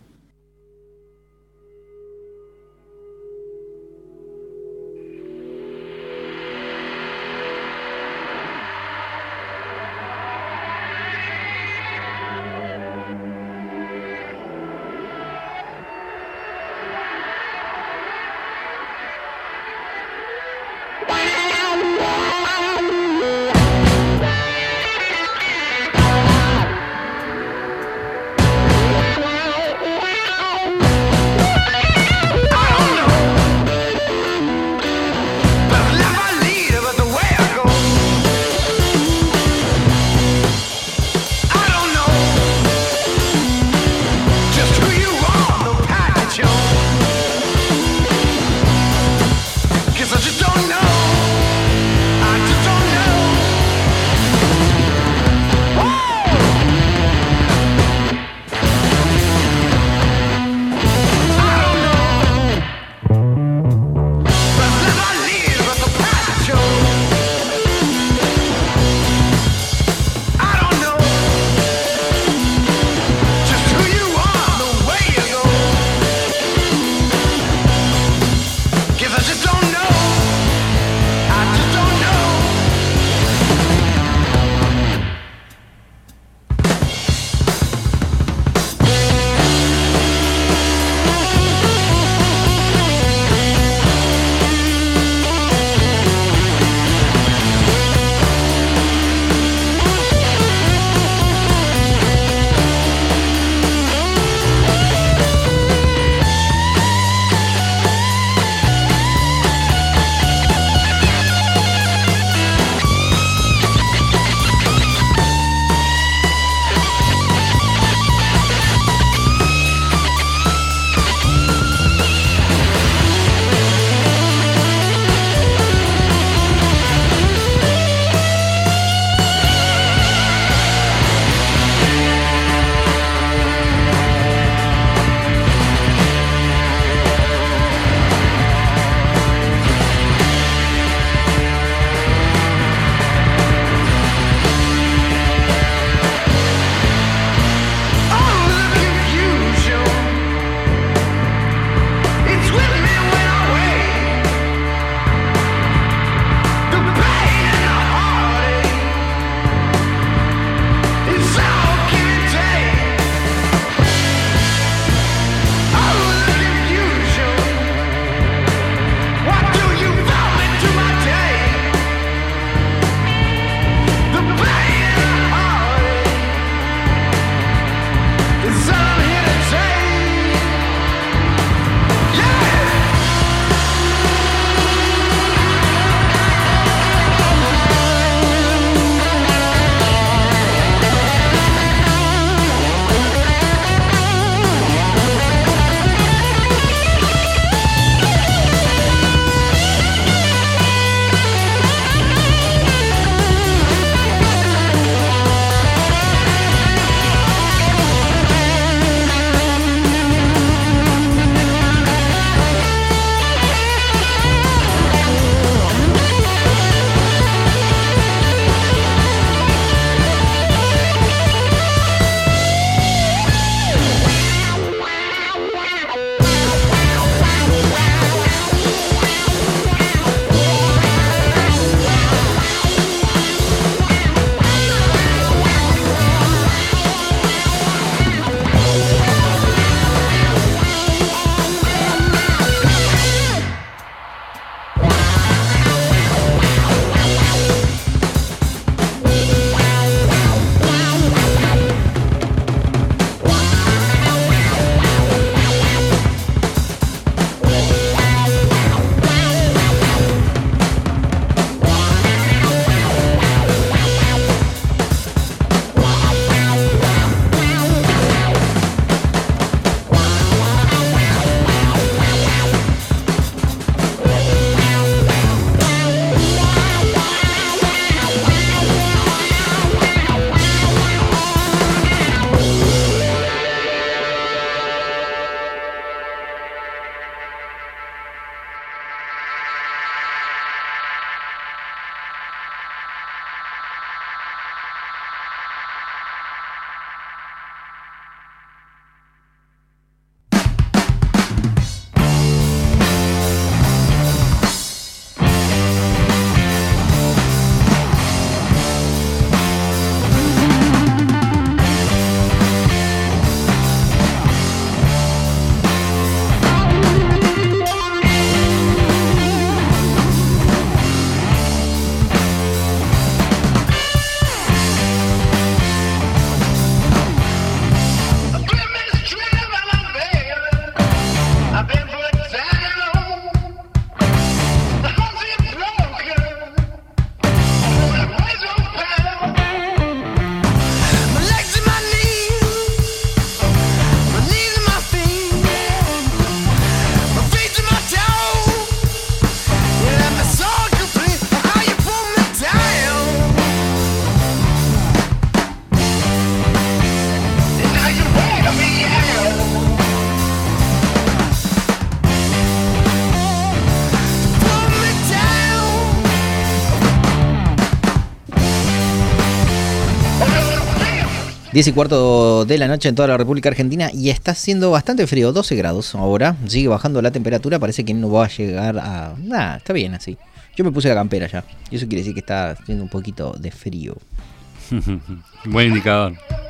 Speaker 10: 10:15 de la noche en toda la República Argentina y está haciendo bastante frío, 12 grados ahora, sigue bajando la temperatura, parece que no va a llegar a... Nada, está bien así. Yo me puse la campera ya y eso quiere decir que está haciendo un poquito de frío.
Speaker 11: Buen indicador.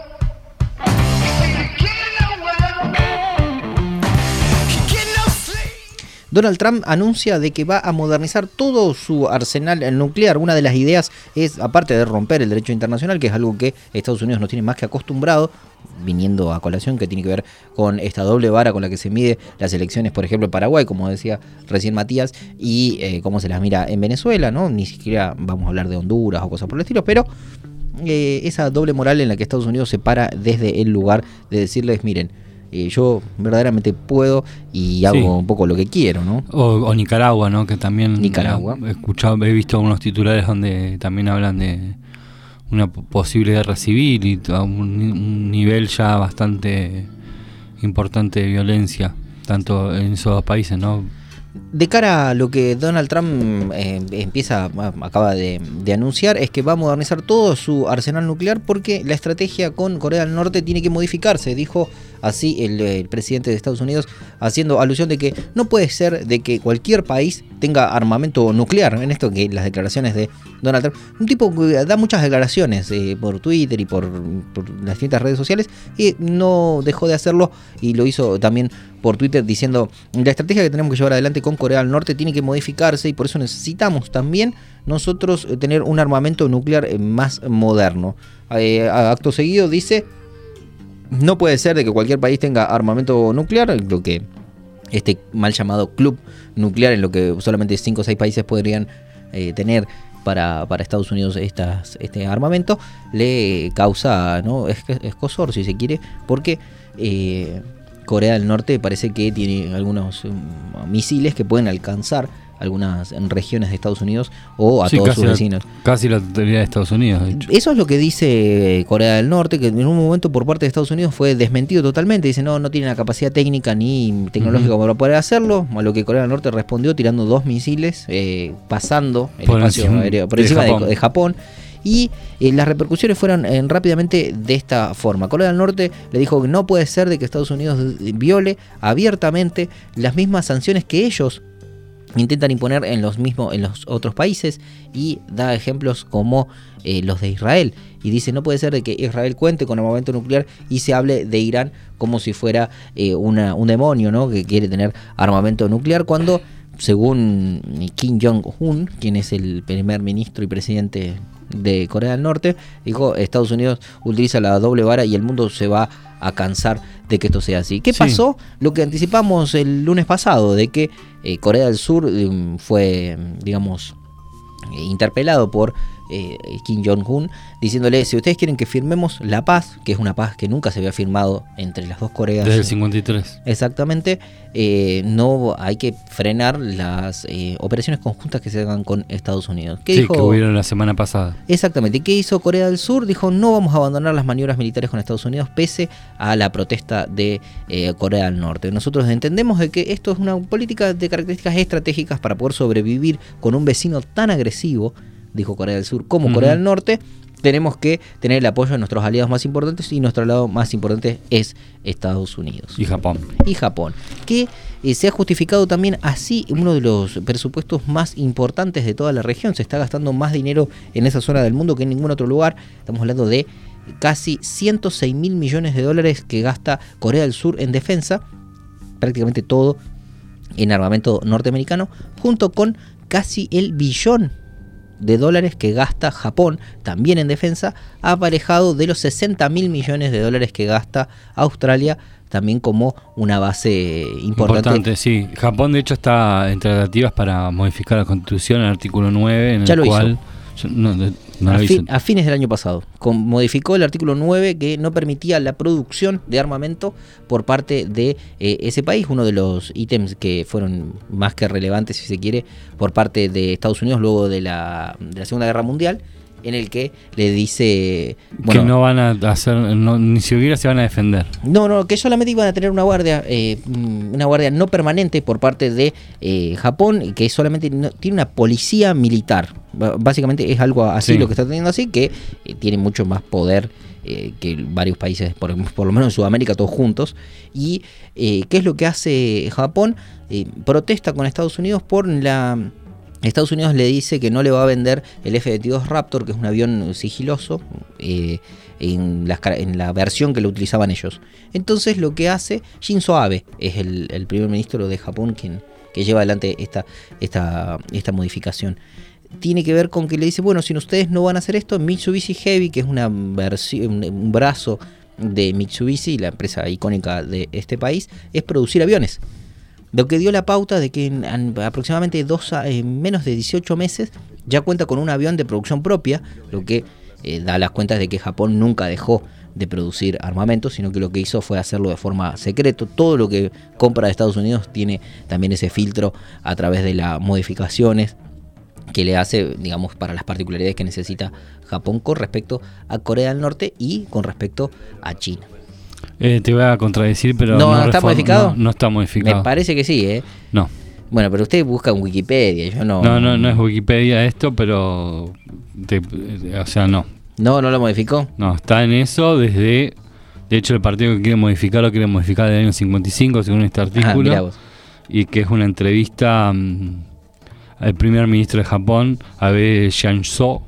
Speaker 10: Donald Trump anuncia de que va a modernizar todo su arsenal nuclear. Una de las ideas es, aparte de romper el derecho internacional, que es algo que Estados Unidos no tiene más que acostumbrado, viniendo a colación, que tiene que ver con esta doble vara con la que se mide las elecciones, por ejemplo, en Paraguay, como decía recién Matías, y cómo se las mira en Venezuela, ¿no? Ni siquiera vamos a hablar de Honduras o cosas por el estilo, pero esa doble moral en la que Estados Unidos se para desde el lugar de decirles, miren, yo verdaderamente puedo y hago un poco lo que quiero, ¿no?
Speaker 11: O Nicaragua, ¿no? Que también
Speaker 10: Nicaragua.
Speaker 11: He visto unos titulares donde también hablan de una posible guerra civil y a un nivel ya bastante importante de violencia, tanto en esos dos países, ¿no?
Speaker 10: De cara a lo que Donald Trump acaba de anunciar, es que va a modernizar todo su arsenal nuclear porque la estrategia con Corea del Norte tiene que modificarse, dijo así el presidente de Estados Unidos, haciendo alusión de que no puede ser de que cualquier país tenga armamento nuclear. En esto que las declaraciones de Donald Trump, un tipo que da muchas declaraciones por Twitter y por las distintas redes sociales, y no dejó de hacerlo y lo hizo también por Twitter diciendo: la estrategia que tenemos que llevar adelante con Corea del Norte tiene que modificarse y por eso necesitamos también nosotros tener un armamento nuclear más moderno. Acto seguido dice: no puede ser de que cualquier país tenga armamento nuclear, lo que este mal llamado club nuclear, en lo que solamente 5 o 6 países podrían tener para Estados Unidos este armamento, le causa, ¿no?, escozor, si se quiere, porque Corea del Norte parece que tiene algunos misiles que pueden alcanzar algunas regiones de Estados Unidos o a todos sus vecinos.
Speaker 11: Casi la totalidad de Estados Unidos, de hecho.
Speaker 10: Eso es lo que dice Corea del Norte, que en un momento por parte de Estados Unidos fue desmentido totalmente. Dice no tiene la capacidad técnica ni tecnológica para poder hacerlo, a lo que Corea del Norte respondió tirando 2 misiles pasando el espacio aéreo por encima de Japón. Y las repercusiones fueron rápidamente de esta forma. Corea del Norte le dijo que no puede ser de que Estados Unidos viole abiertamente las mismas sanciones que ellos intentan imponer en los otros países, y da ejemplos como los de Israel, y dice no puede ser de que Israel cuente con armamento nuclear y se hable de Irán como si fuera un demonio, ¿no?, que quiere tener armamento nuclear, cuando según Kim Jong-un, quien es el primer ministro y presidente de Corea del Norte, dijo Estados Unidos utiliza la doble vara y el mundo se va a cansar de que esto sea así. ¿Qué pasó? Lo que anticipamos el lunes pasado, de que Corea del Sur fue, digamos, interpelado por Kim Jong-un, diciéndole: si ustedes quieren que firmemos la paz, que es una paz que nunca se había firmado entre las dos Coreas
Speaker 11: desde el 53,
Speaker 10: exactamente, no hay que frenar las operaciones conjuntas que se hagan con Estados Unidos. ¿Qué dijo?
Speaker 11: Que hubieron la semana pasada.
Speaker 10: Exactamente. ¿Qué hizo Corea del Sur? Dijo: no vamos a abandonar las maniobras militares con Estados Unidos pese a la protesta de Corea del Norte. Nosotros entendemos de que esto es una política de características estratégicas para poder sobrevivir con un vecino tan agresivo, dijo Corea del Sur, como Corea del Norte. Tenemos que tener el apoyo de nuestros aliados más importantes, y nuestro aliado más importante es Estados Unidos.
Speaker 11: Y Japón.
Speaker 10: Que se ha justificado también así uno de los presupuestos más importantes de toda la región. Se está gastando más dinero en esa zona del mundo que en ningún otro lugar. Estamos hablando de casi 106 mil millones de dólares que gasta Corea del Sur en defensa, prácticamente todo en armamento norteamericano, junto con casi el billón de dólares que gasta Japón también en defensa, aparejado de los 60 mil millones de dólares que gasta Australia también como una base importante.
Speaker 11: Sí. Japón de hecho está en tratativas para modificar la Constitución, el artículo 9, en el cual
Speaker 10: a fines del año pasado modificó el artículo 9 que no permitía la producción de armamento por parte de ese país, uno de los ítems que fueron más que relevantes, si se quiere, por parte de Estados Unidos luego de la Segunda Guerra Mundial, en el que le dice
Speaker 11: que no van a hacer, ni siquiera se van a defender.
Speaker 10: No, que solamente iban a tener una guardia no permanente por parte de Japón, que solamente tiene una policía militar. Básicamente es algo así lo que está teniendo así, que tiene mucho más poder que varios países, por lo menos en Sudamérica, todos juntos. Y ¿qué es lo que hace Japón? Protesta con Estados Unidos por Estados Unidos le dice que no le va a vender el F-22 Raptor, que es un avión sigiloso, en la versión que lo utilizaban ellos. Entonces lo que hace Shinzo Abe, es el primer ministro de Japón que lleva adelante esta modificación. Tiene que ver con que le dice, bueno, si ustedes no van a hacer esto, Mitsubishi Heavy, que es un brazo de Mitsubishi, la empresa icónica de este país, es producir aviones. Lo que dio la pauta de que en aproximadamente menos de 18 meses ya cuenta con un avión de producción propia, lo que da las cuentas de que Japón nunca dejó de producir armamento, sino que lo que hizo fue hacerlo de forma secreta. Todo lo que compra de Estados Unidos tiene también ese filtro a través de las modificaciones que le hace, digamos, para las particularidades que necesita Japón con respecto a Corea del Norte y con respecto a China.
Speaker 11: Te voy a contradecir, pero
Speaker 10: ¿No está modificado?
Speaker 11: No está modificado.
Speaker 10: Me parece que sí, ¿eh?
Speaker 11: No.
Speaker 10: Bueno, pero usted busca en Wikipedia, yo no...
Speaker 11: No es Wikipedia esto, pero... o sea, no.
Speaker 10: ¿No lo modificó?
Speaker 11: No, está en eso desde... De hecho, el partido que quiere modificarlo quiere modificar del año 55, según este artículo. Y que es una entrevista al primer ministro de Japón, Abe Shinzo,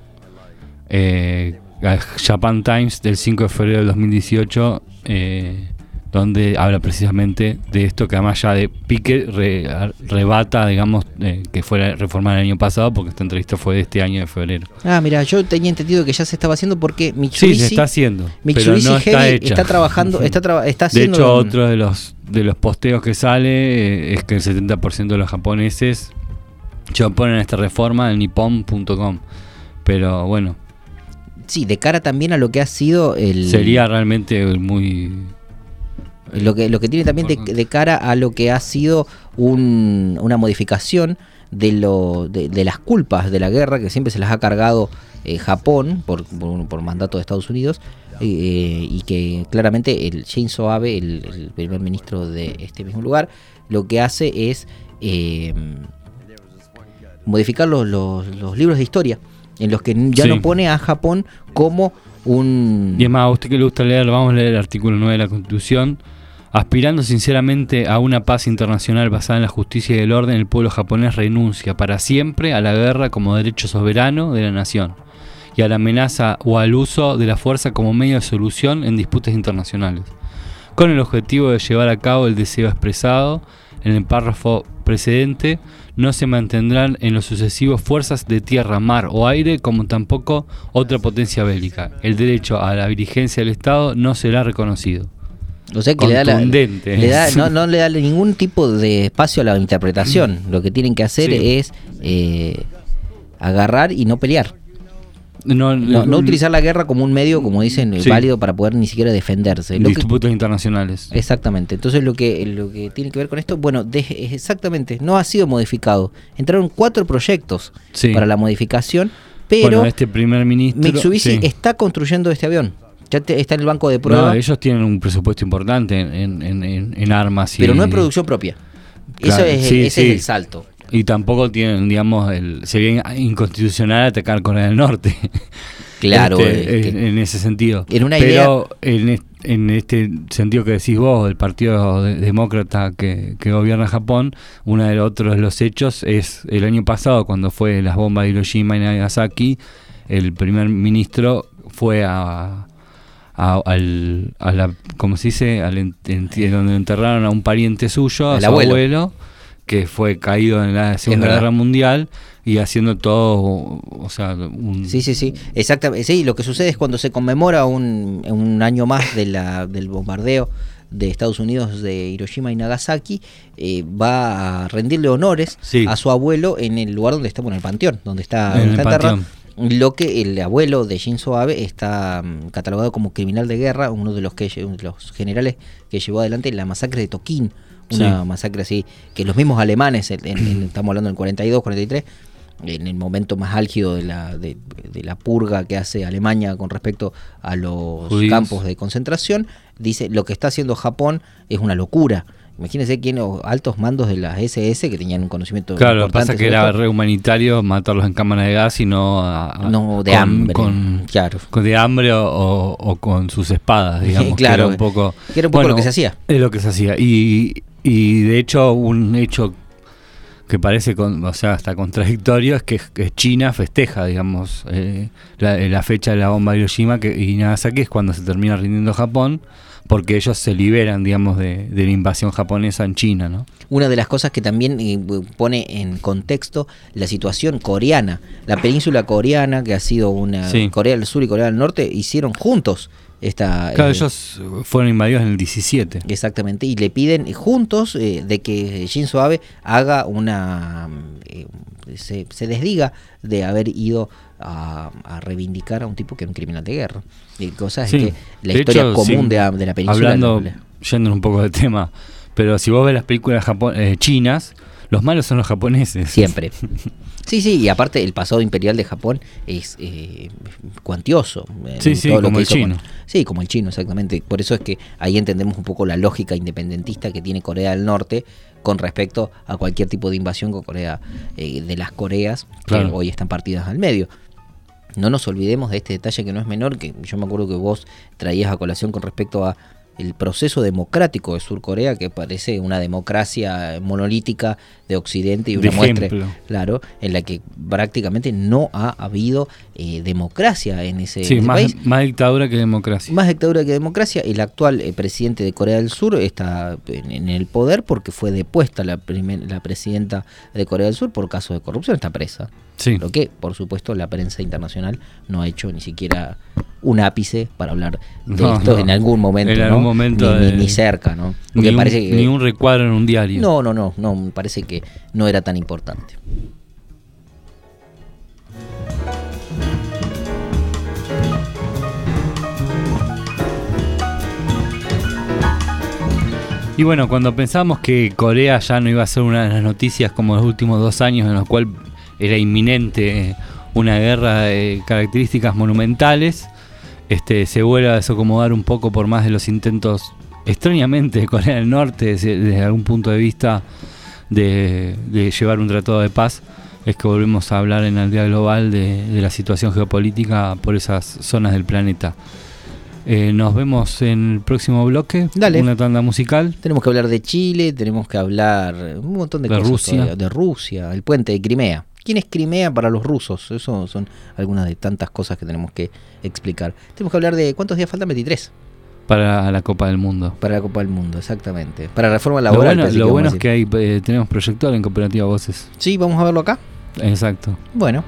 Speaker 11: Japan Times, del 5 de febrero del 2018, donde habla precisamente de esto, que además ya de pique rebata, digamos, que fuera reformada el año pasado, porque esta entrevista fue de este año de febrero.
Speaker 10: Mira, yo tenía entendido que ya se estaba haciendo porque Mitsubishi...
Speaker 11: Sí, se está haciendo,
Speaker 10: Mitsubishi
Speaker 11: pero no
Speaker 10: Heavy
Speaker 11: está hecha.
Speaker 10: Está trabajando, está haciendo...
Speaker 11: De hecho, otro de los posteos que sale es que el 70% de los japoneses se oponen a esta reforma en nippon.com. Pero bueno...
Speaker 10: Sí, de cara también a lo que ha sido
Speaker 11: sería realmente muy...
Speaker 10: Lo que tiene también de cara a lo que ha sido una modificación de las culpas de la guerra, que siempre se las ha cargado Japón por mandato de Estados Unidos, y que claramente el Shinzo Abe, el primer ministro de este mismo lugar, lo que hace es modificar los libros de historia, en los que ya no pone a Japón como un...
Speaker 11: Y es más, a usted que le gusta leer, vamos a leer el artículo 9 de la Constitución. Aspirando sinceramente a una paz internacional basada en la justicia y el orden, el pueblo japonés renuncia para siempre a la guerra como derecho soberano de la nación y a la amenaza o al uso de la fuerza como medio de solución en disputas internacionales, con el objetivo de llevar a cabo el deseo expresado en el párrafo precedente. No se mantendrán en lo sucesivo fuerzas de tierra, mar o aire, como tampoco otra potencia bélica. El derecho a la dirigencia del Estado no será reconocido.
Speaker 10: O sea que no le da ningún tipo de espacio a la interpretación. Lo que tienen que hacer es agarrar y no pelear. No utilizar la guerra como un medio, como dicen, válido para poder ni siquiera defenderse.
Speaker 11: Disputas internacionales.
Speaker 10: Exactamente. Entonces lo que tiene que ver con esto, bueno, exactamente, no ha sido modificado. Entraron 4 proyectos para la modificación, pero
Speaker 11: este primer ministro
Speaker 10: Mitsubishi está construyendo este avión. Ya está en el banco de prueba.
Speaker 11: No, ellos tienen un presupuesto importante en armas.
Speaker 10: Pero no en producción propia.
Speaker 11: Claro,
Speaker 10: ese es el salto.
Speaker 11: Y tampoco tienen, digamos, sería inconstitucional atacar Corea del Norte.
Speaker 10: Claro.
Speaker 11: En ese sentido.
Speaker 10: Pero
Speaker 11: en este sentido que decís vos, el Partido Demócrata que gobierna Japón, uno de los hechos es el año pasado, cuando fue las bombas de Hiroshima y Nagasaki, el primer ministro fue a la, ¿cómo se dice? Donde enterraron a un pariente suyo, a su abuelo, que fue caído en la Segunda Guerra Mundial, y haciendo todo, o sea,
Speaker 10: Sí, exactamente. Sí, lo que sucede es cuando se conmemora un año más del bombardeo de Estados Unidos de Hiroshima y Nagasaki, va a rendirle honores a su abuelo en el lugar donde está, en el panteón, donde está enterrado. Lo que el abuelo de Shinzo Abe está catalogado como criminal de guerra, uno de los generales que llevó adelante la masacre de Tokin, una masacre así, que los mismos alemanes, estamos hablando del 42, 43, en el momento más álgido de de la purga que hace Alemania con respecto a los
Speaker 11: judíos.
Speaker 10: Campos de concentración, dice lo que está haciendo Japón es una locura. Imagínense quién los altos mandos de las SS que tenían un conocimiento
Speaker 11: Claro, lo que
Speaker 10: importante
Speaker 11: pasa es que
Speaker 10: sobre
Speaker 11: era
Speaker 10: esto.
Speaker 11: re humanitario matarlos en cámara de gas y no
Speaker 10: de hambre, claro.
Speaker 11: De hambre o con sus espadas, digamos.
Speaker 10: Claro,
Speaker 11: que era un poco
Speaker 10: lo que se hacía.
Speaker 11: Es lo que se hacía. Y de hecho, un hecho que parece hasta contradictorio es que China festeja, digamos, la fecha de la bomba de Hiroshima y Nagasaki, es cuando se termina rindiendo Japón, porque ellos se liberan, digamos, de la invasión japonesa en China, ¿no?
Speaker 10: Una de las cosas que también pone en contexto la situación coreana. La península coreana, que ha sido Corea del Sur y Corea del Norte, hicieron juntos esta...
Speaker 11: Claro, ellos fueron invadidos en el 17.
Speaker 10: Exactamente, y le piden juntos de que Shinzo Abe haga se desdiga de haber ido a reivindicar a un tipo que era un criminal de guerra. Y cosas que la historia hecho, común de la península.
Speaker 11: Yendo un poco de tema, pero si vos ves las películas chinas, los malos son los japoneses.
Speaker 10: Siempre. Sí, y aparte el pasado imperial de Japón es cuantioso.
Speaker 11: Como el chino.
Speaker 10: Como el chino, exactamente. Por eso es que ahí entendemos un poco la lógica independentista que tiene Corea del Norte con respecto a cualquier tipo de invasión con Corea, de las Coreas, claro, que hoy están partidas al medio. No nos olvidemos de este detalle que no es menor, que yo me acuerdo que vos traías a colación con respecto a el proceso democrático de Surcorea, que parece una democracia monolítica de Occidente y una muestra, claro, en la que prácticamente no ha habido democracia en ese país.
Speaker 11: Más dictadura que democracia.
Speaker 10: Más dictadura que democracia. El actual presidente de Corea del Sur está en el poder porque fue depuesta la presidenta de Corea del Sur por caso de corrupción, está presa. Lo que, por supuesto, la prensa internacional no ha hecho ni siquiera un ápice para hablar de esto en algún momento.
Speaker 11: En algún momento
Speaker 10: ni cerca, ¿no? Porque
Speaker 11: ni un recuadro en un diario.
Speaker 10: No, me parece que no era tan importante.
Speaker 11: Y bueno, cuando pensamos que Corea ya no iba a ser una de las noticias como los últimos 2 años en los cuales era inminente una guerra de características monumentales, se vuelve a desacomodar un poco por más de los intentos extrañamente de Corea del Norte desde algún punto de vista de llevar un tratado de paz. Es que volvemos a hablar en Aldea Global de la situación geopolítica por esas zonas del planeta. Nos vemos en el próximo bloque.
Speaker 10: Dale.
Speaker 11: Una tanda musical.
Speaker 10: Tenemos que hablar de Chile, tenemos que hablar un montón de cosas.
Speaker 11: Rusia.
Speaker 10: De Rusia, el puente de Crimea. ¿Quién es Crimea para los rusos? Eso son algunas de tantas cosas que tenemos que explicar. Tenemos que hablar de ¿cuántos días faltan? 23.
Speaker 11: Para la Copa del Mundo.
Speaker 10: Para la Copa del Mundo, exactamente. Para la reforma laboral.
Speaker 11: Lo bueno es que hay, tenemos proyector en Cooperativa Voces.
Speaker 10: Sí, vamos a verlo acá.
Speaker 11: Exacto.
Speaker 10: Bueno.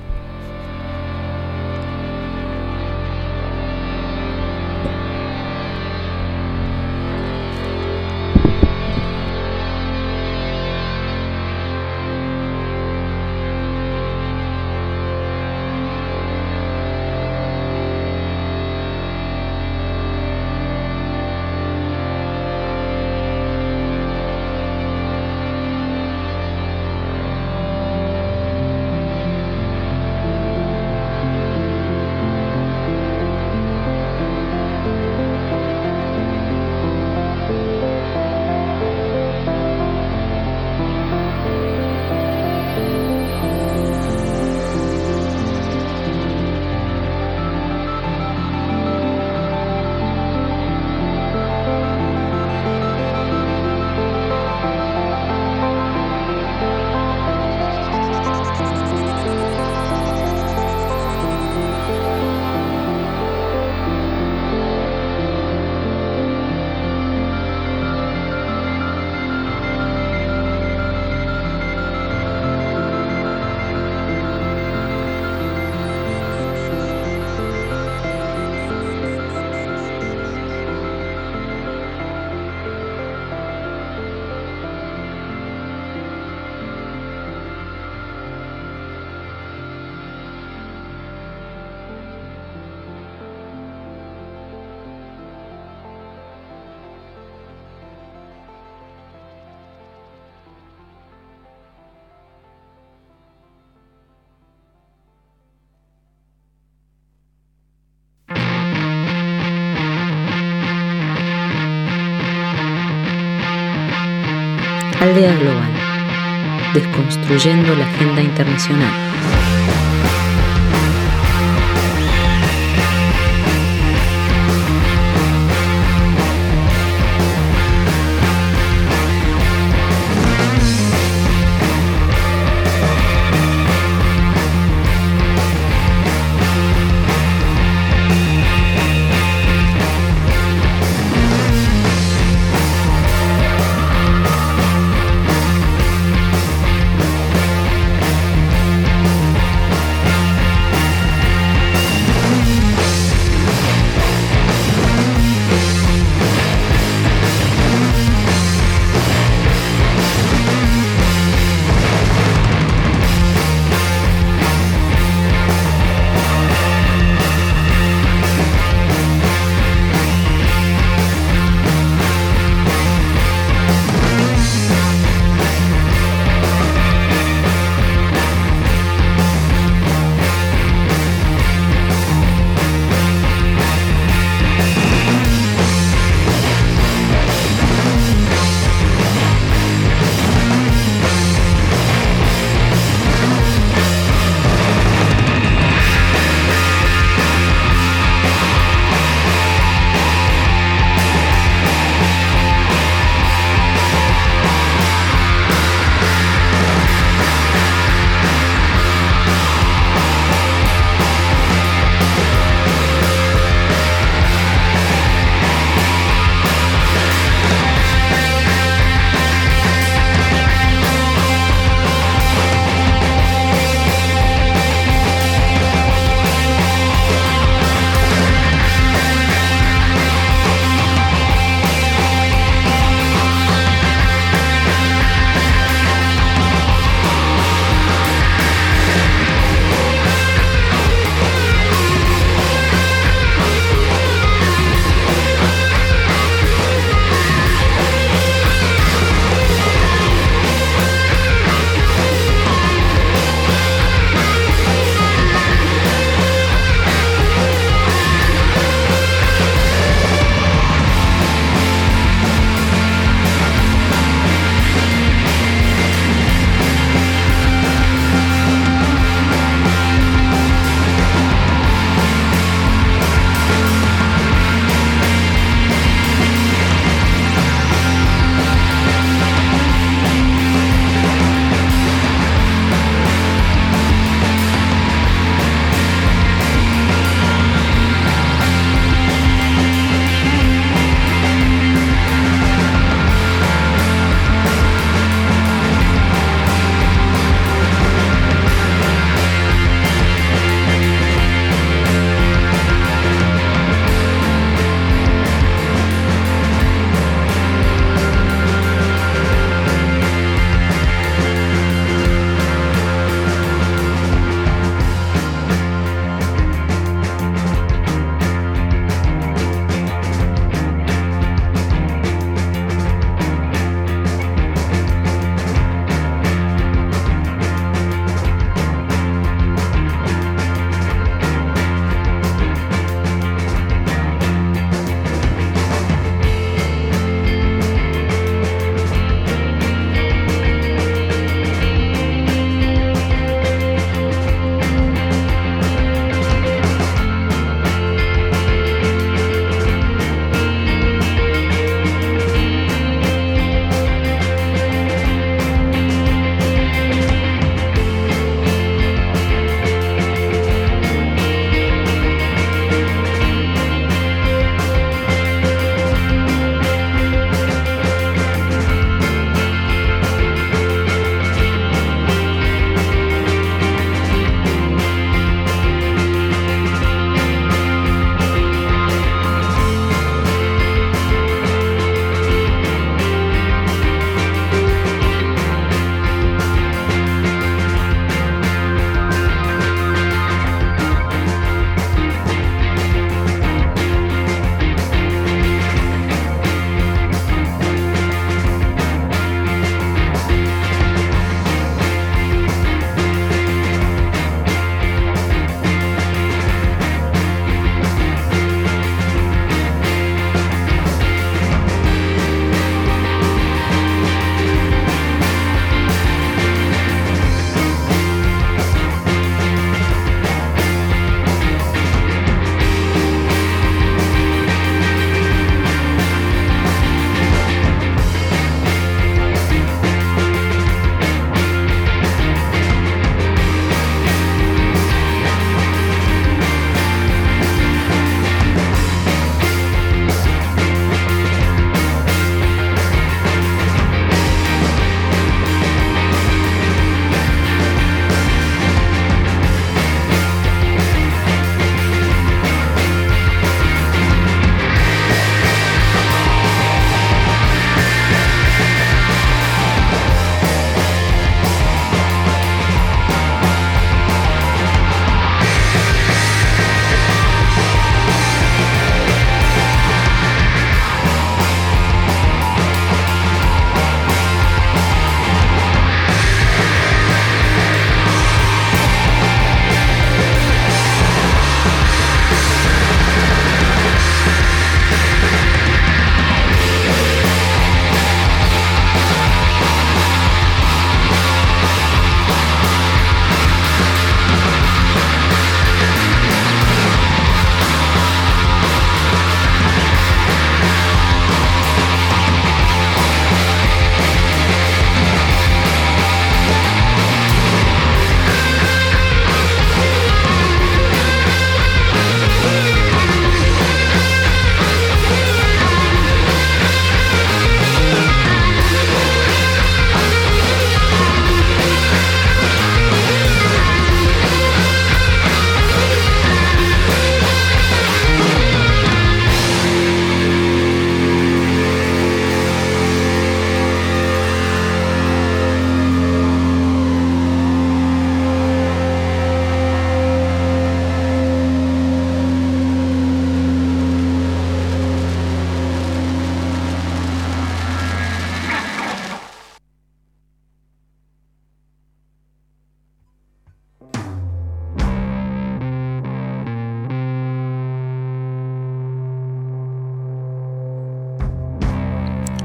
Speaker 14: Aldea Global, desconstruyendo la agenda internacional.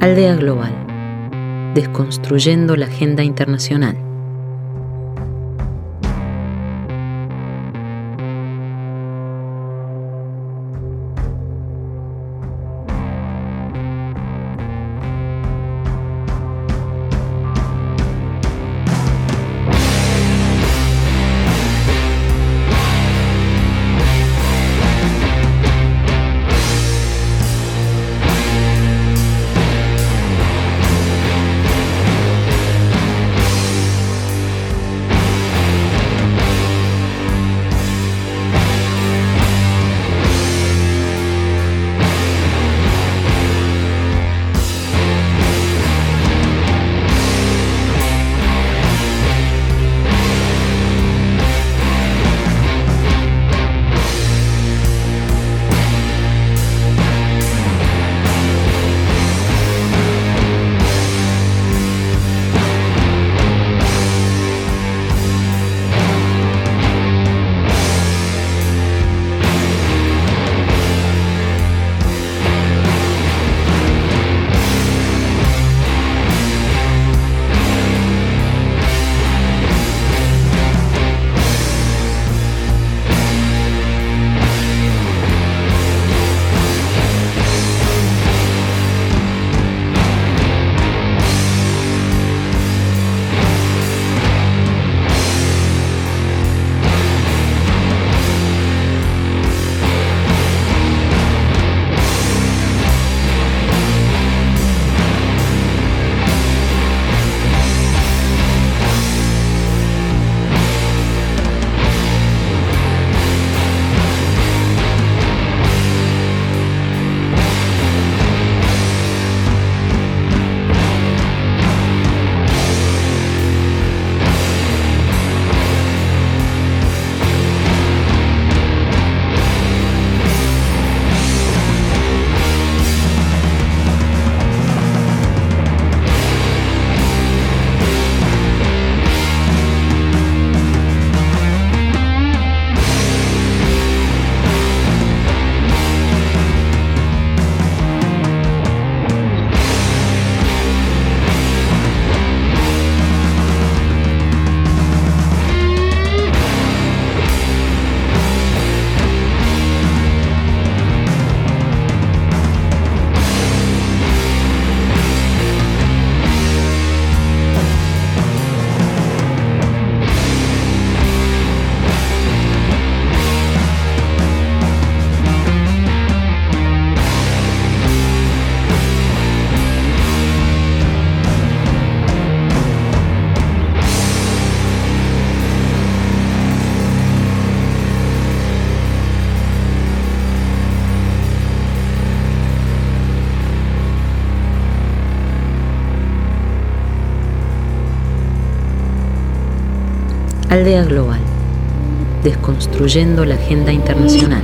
Speaker 14: Aldea Global, desconstruyendo la agenda internacional. Aldea Global, desconstruyendo la agenda internacional.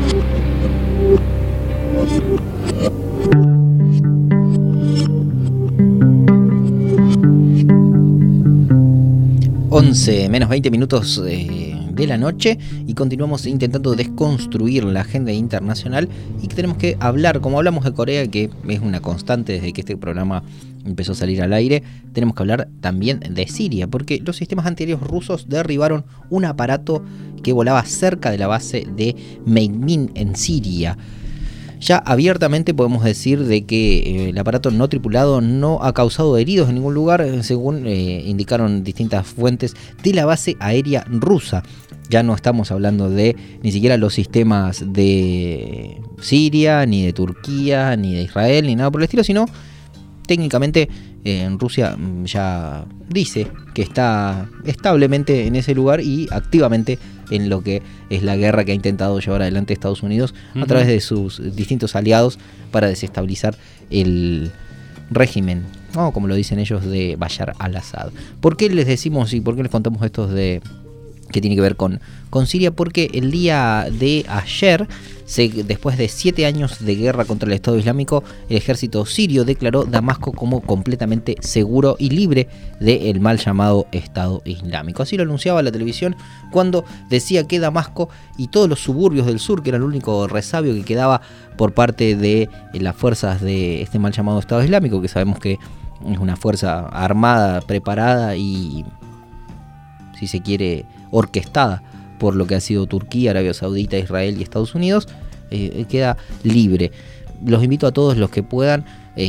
Speaker 10: Menos 20 minutos de la noche y continuamos intentando desconstruir la agenda internacional y que tenemos que hablar, como hablamos de Corea, que es una constante desde que este programa empezó a salir al aire, tenemos que hablar también de Siria, porque los sistemas antiaéreos rusos derribaron un aparato que volaba cerca de la base de Meidmin en Siria. Ya abiertamente podemos decir de que el aparato no tripulado no ha causado heridos en ningún lugar, según indicaron distintas fuentes de la base aérea rusa. Ya no estamos hablando de ni siquiera los sistemas de Siria, ni de Turquía, ni de Israel, ni nada por el estilo, sino técnicamente en Rusia ya dice que está establemente en ese lugar y activamente en lo que es la guerra que ha intentado llevar adelante Estados Unidos a través de sus distintos aliados para desestabilizar el régimen, como lo dicen ellos, de Bashar al-Assad. ¿Por qué les decimos y por qué les contamos estos de que tiene que ver con Siria, porque el día de ayer, después de 7 años de guerra contra el Estado Islámico, el ejército sirio declaró Damasco como completamente seguro y libre del mal llamado Estado Islámico. Así lo anunciaba la televisión cuando decía que Damasco y todos los suburbios del sur, que era el único resabio que quedaba por parte de las fuerzas de este mal llamado Estado Islámico, que sabemos que es una fuerza armada, preparada y, si se quiere, orquestada por lo que ha sido Turquía, Arabia Saudita, Israel y Estados Unidos, queda libre. Los invito a todos los que puedan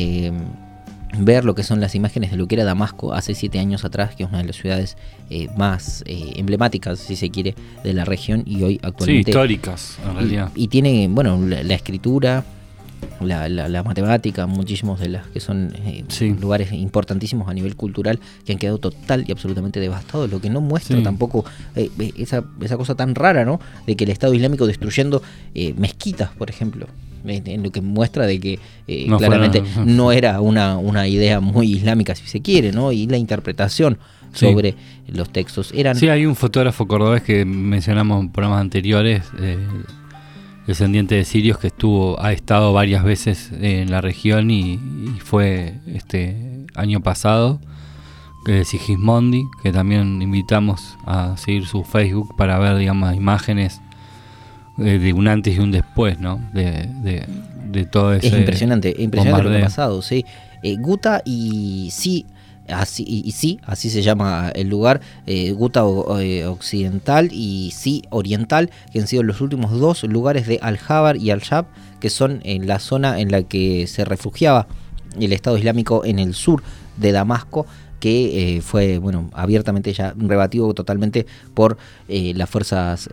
Speaker 10: ver lo que son las imágenes de lo que era Damasco hace 7 años atrás, que es una de las ciudades más emblemáticas, si se quiere, de la región, y hoy actualmente...
Speaker 11: Sí, históricas, en realidad.
Speaker 10: Y tiene, bueno, la escritura, la matemática, muchísimos de las que son lugares importantísimos a nivel cultural, que han quedado total y absolutamente devastados, lo que no muestra tampoco esa cosa tan rara, ¿no?, de que el Estado Islámico destruyendo mezquitas, por ejemplo, en lo que muestra de que claramente no era una idea muy islámica, si se quiere, ¿no?, y la interpretación sobre los textos eran...
Speaker 11: Sí, hay un fotógrafo cordobés que mencionamos en programas anteriores, descendiente de sirios, que ha estado varias veces en la región y fue este año pasado, Sigismondi, que también invitamos a seguir su Facebook para ver, digamos, imágenes de un antes y un después, ¿no? De todo ese...
Speaker 10: Es impresionante
Speaker 11: bombardeo.
Speaker 10: Lo que ha pasado, sí. Guta y sí... Así se llama el lugar, Guta Occidental y Sí Oriental, que han sido los últimos 2 lugares de Al-Jabar y Al-Shab, que son en la zona en la que se refugiaba el Estado Islámico en el sur de Damasco, que fue, bueno, abiertamente ya rebatido totalmente por las fuerzas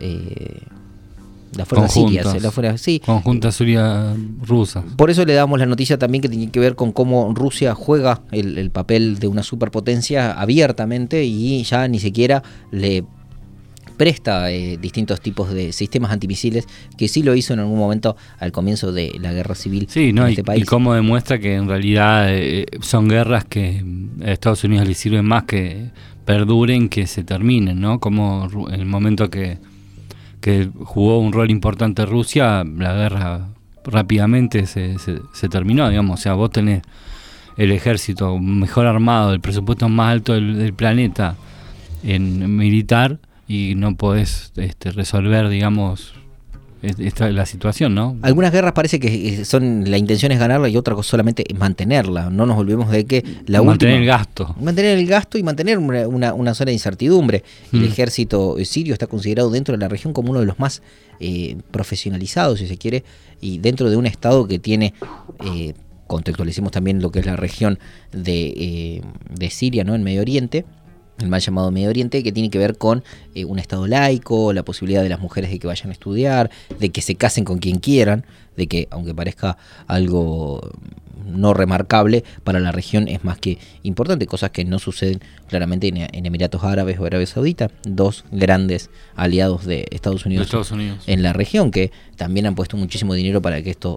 Speaker 10: sirias,
Speaker 11: conjunta siria rusa.
Speaker 10: Por eso le damos la noticia también que tiene que ver con cómo Rusia juega el papel de una superpotencia abiertamente y ya ni siquiera le presta distintos tipos de sistemas antimisiles, que sí lo hizo en algún momento al comienzo de la guerra civil en este país.
Speaker 11: Y cómo demuestra que en realidad son guerras que a Estados Unidos le sirven más que perduren que se terminen, ¿no? Como en el momento que jugó un rol importante Rusia, la guerra rápidamente se terminó, digamos. O sea, vos tenés el ejército mejor armado, el presupuesto más alto del planeta en militar, y no podés resolver, digamos, la situación, ¿no?
Speaker 10: Algunas guerras parece que la intención es ganarla y otra cosa solamente es mantenerla. No nos olvidemos de que
Speaker 11: mantener el gasto
Speaker 10: y mantener una zona de incertidumbre. El ejército sirio está considerado dentro de la región como uno de los más profesionalizados, si se quiere, y dentro de un estado que tiene, contextualicemos también lo que es la región de Siria, ¿no?, en Medio Oriente, el mal llamado Medio Oriente, que tiene que ver con un estado laico, la posibilidad de las mujeres de que vayan a estudiar, de que se casen con quien quieran, de que, aunque parezca algo no remarcable, para la región es más que importante, cosas que no suceden claramente en Emiratos Árabes o Arabia Saudita, 2 grandes aliados de Estados Unidos en la región, que también han puesto muchísimo dinero para que esto,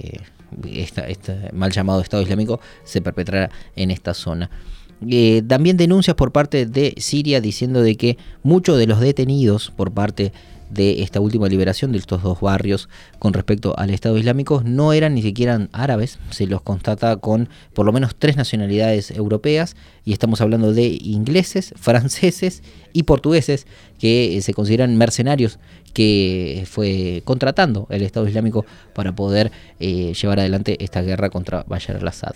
Speaker 10: este mal llamado Estado Islámico, se perpetrara en esta zona. También denuncias por parte de Siria diciendo de que muchos de los detenidos por parte de esta última liberación de estos 2 barrios con respecto al Estado Islámico no eran ni siquiera árabes. Se los constata con por lo menos 3 nacionalidades europeas, y estamos hablando de ingleses, franceses y portugueses, que se consideran mercenarios que fue contratando el Estado Islámico para poder llevar adelante esta guerra contra Bashar al-Assad.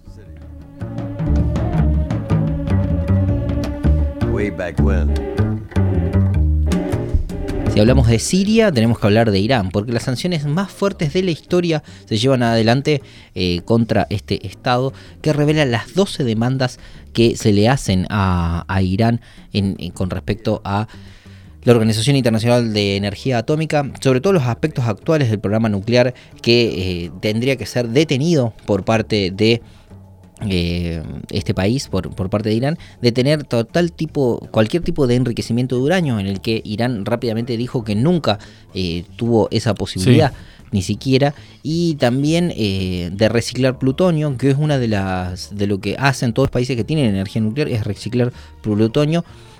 Speaker 10: Si hablamos de Siria, tenemos que hablar de Irán, porque las sanciones más fuertes de la historia se llevan adelante contra este Estado, que revela las 12 demandas que se le hacen a Irán con respecto a la Organización Internacional de Energía Atómica, sobre todo los aspectos actuales del programa nuclear, que tendría que ser detenido por parte de este país, por parte de Irán, de tener cualquier tipo de enriquecimiento de uranio, en el que Irán rápidamente dijo que nunca tuvo esa posibilidad, ni siquiera, y también de reciclar plutonio, que es una de lo que hacen todos los países que tienen energía nuclear, es reciclar plutonio,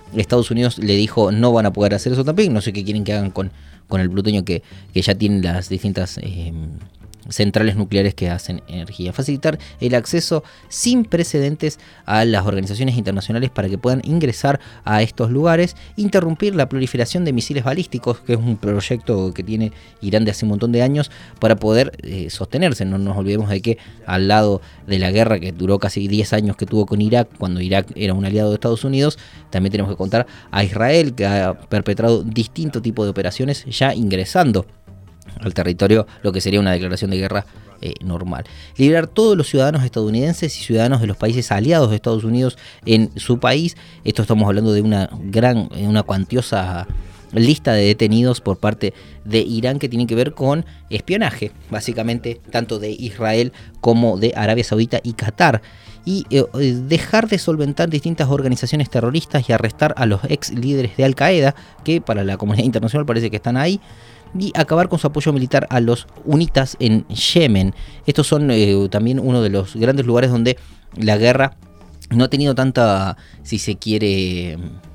Speaker 10: Estados Unidos le dijo no van a poder hacer eso también, no sé qué quieren que hagan con el plutonio que ya tienen las distintas centrales nucleares que hacen energía. Facilitar el acceso sin precedentes a las organizaciones internacionales para que puedan ingresar a estos lugares, interrumpir la proliferación de misiles balísticos, que es un proyecto que tiene Irán de hace un montón de años para poder sostenerse. No nos olvidemos de que al lado de la guerra que duró casi 10 años que tuvo con Irak, cuando Irak era un aliado de Estados Unidos, también tenemos que contar a Israel, que ha perpetrado distintos tipos de operaciones ya ingresando al territorio, lo que sería una declaración de guerra normal. Liberar todos los ciudadanos estadounidenses y ciudadanos de los países aliados de Estados Unidos en su país. Esto estamos hablando de una cuantiosa lista de detenidos por parte de Irán que tiene que ver con espionaje, básicamente, tanto de Israel como de Arabia Saudita y Qatar. Y dejar de solventar distintas organizaciones terroristas y arrestar a los ex líderes de Al Qaeda, que para la comunidad internacional parece que están ahí, y acabar con su apoyo militar a los hunitas en Yemen. Estos son también uno de los grandes lugares donde la guerra no ha tenido tanta, si se quiere,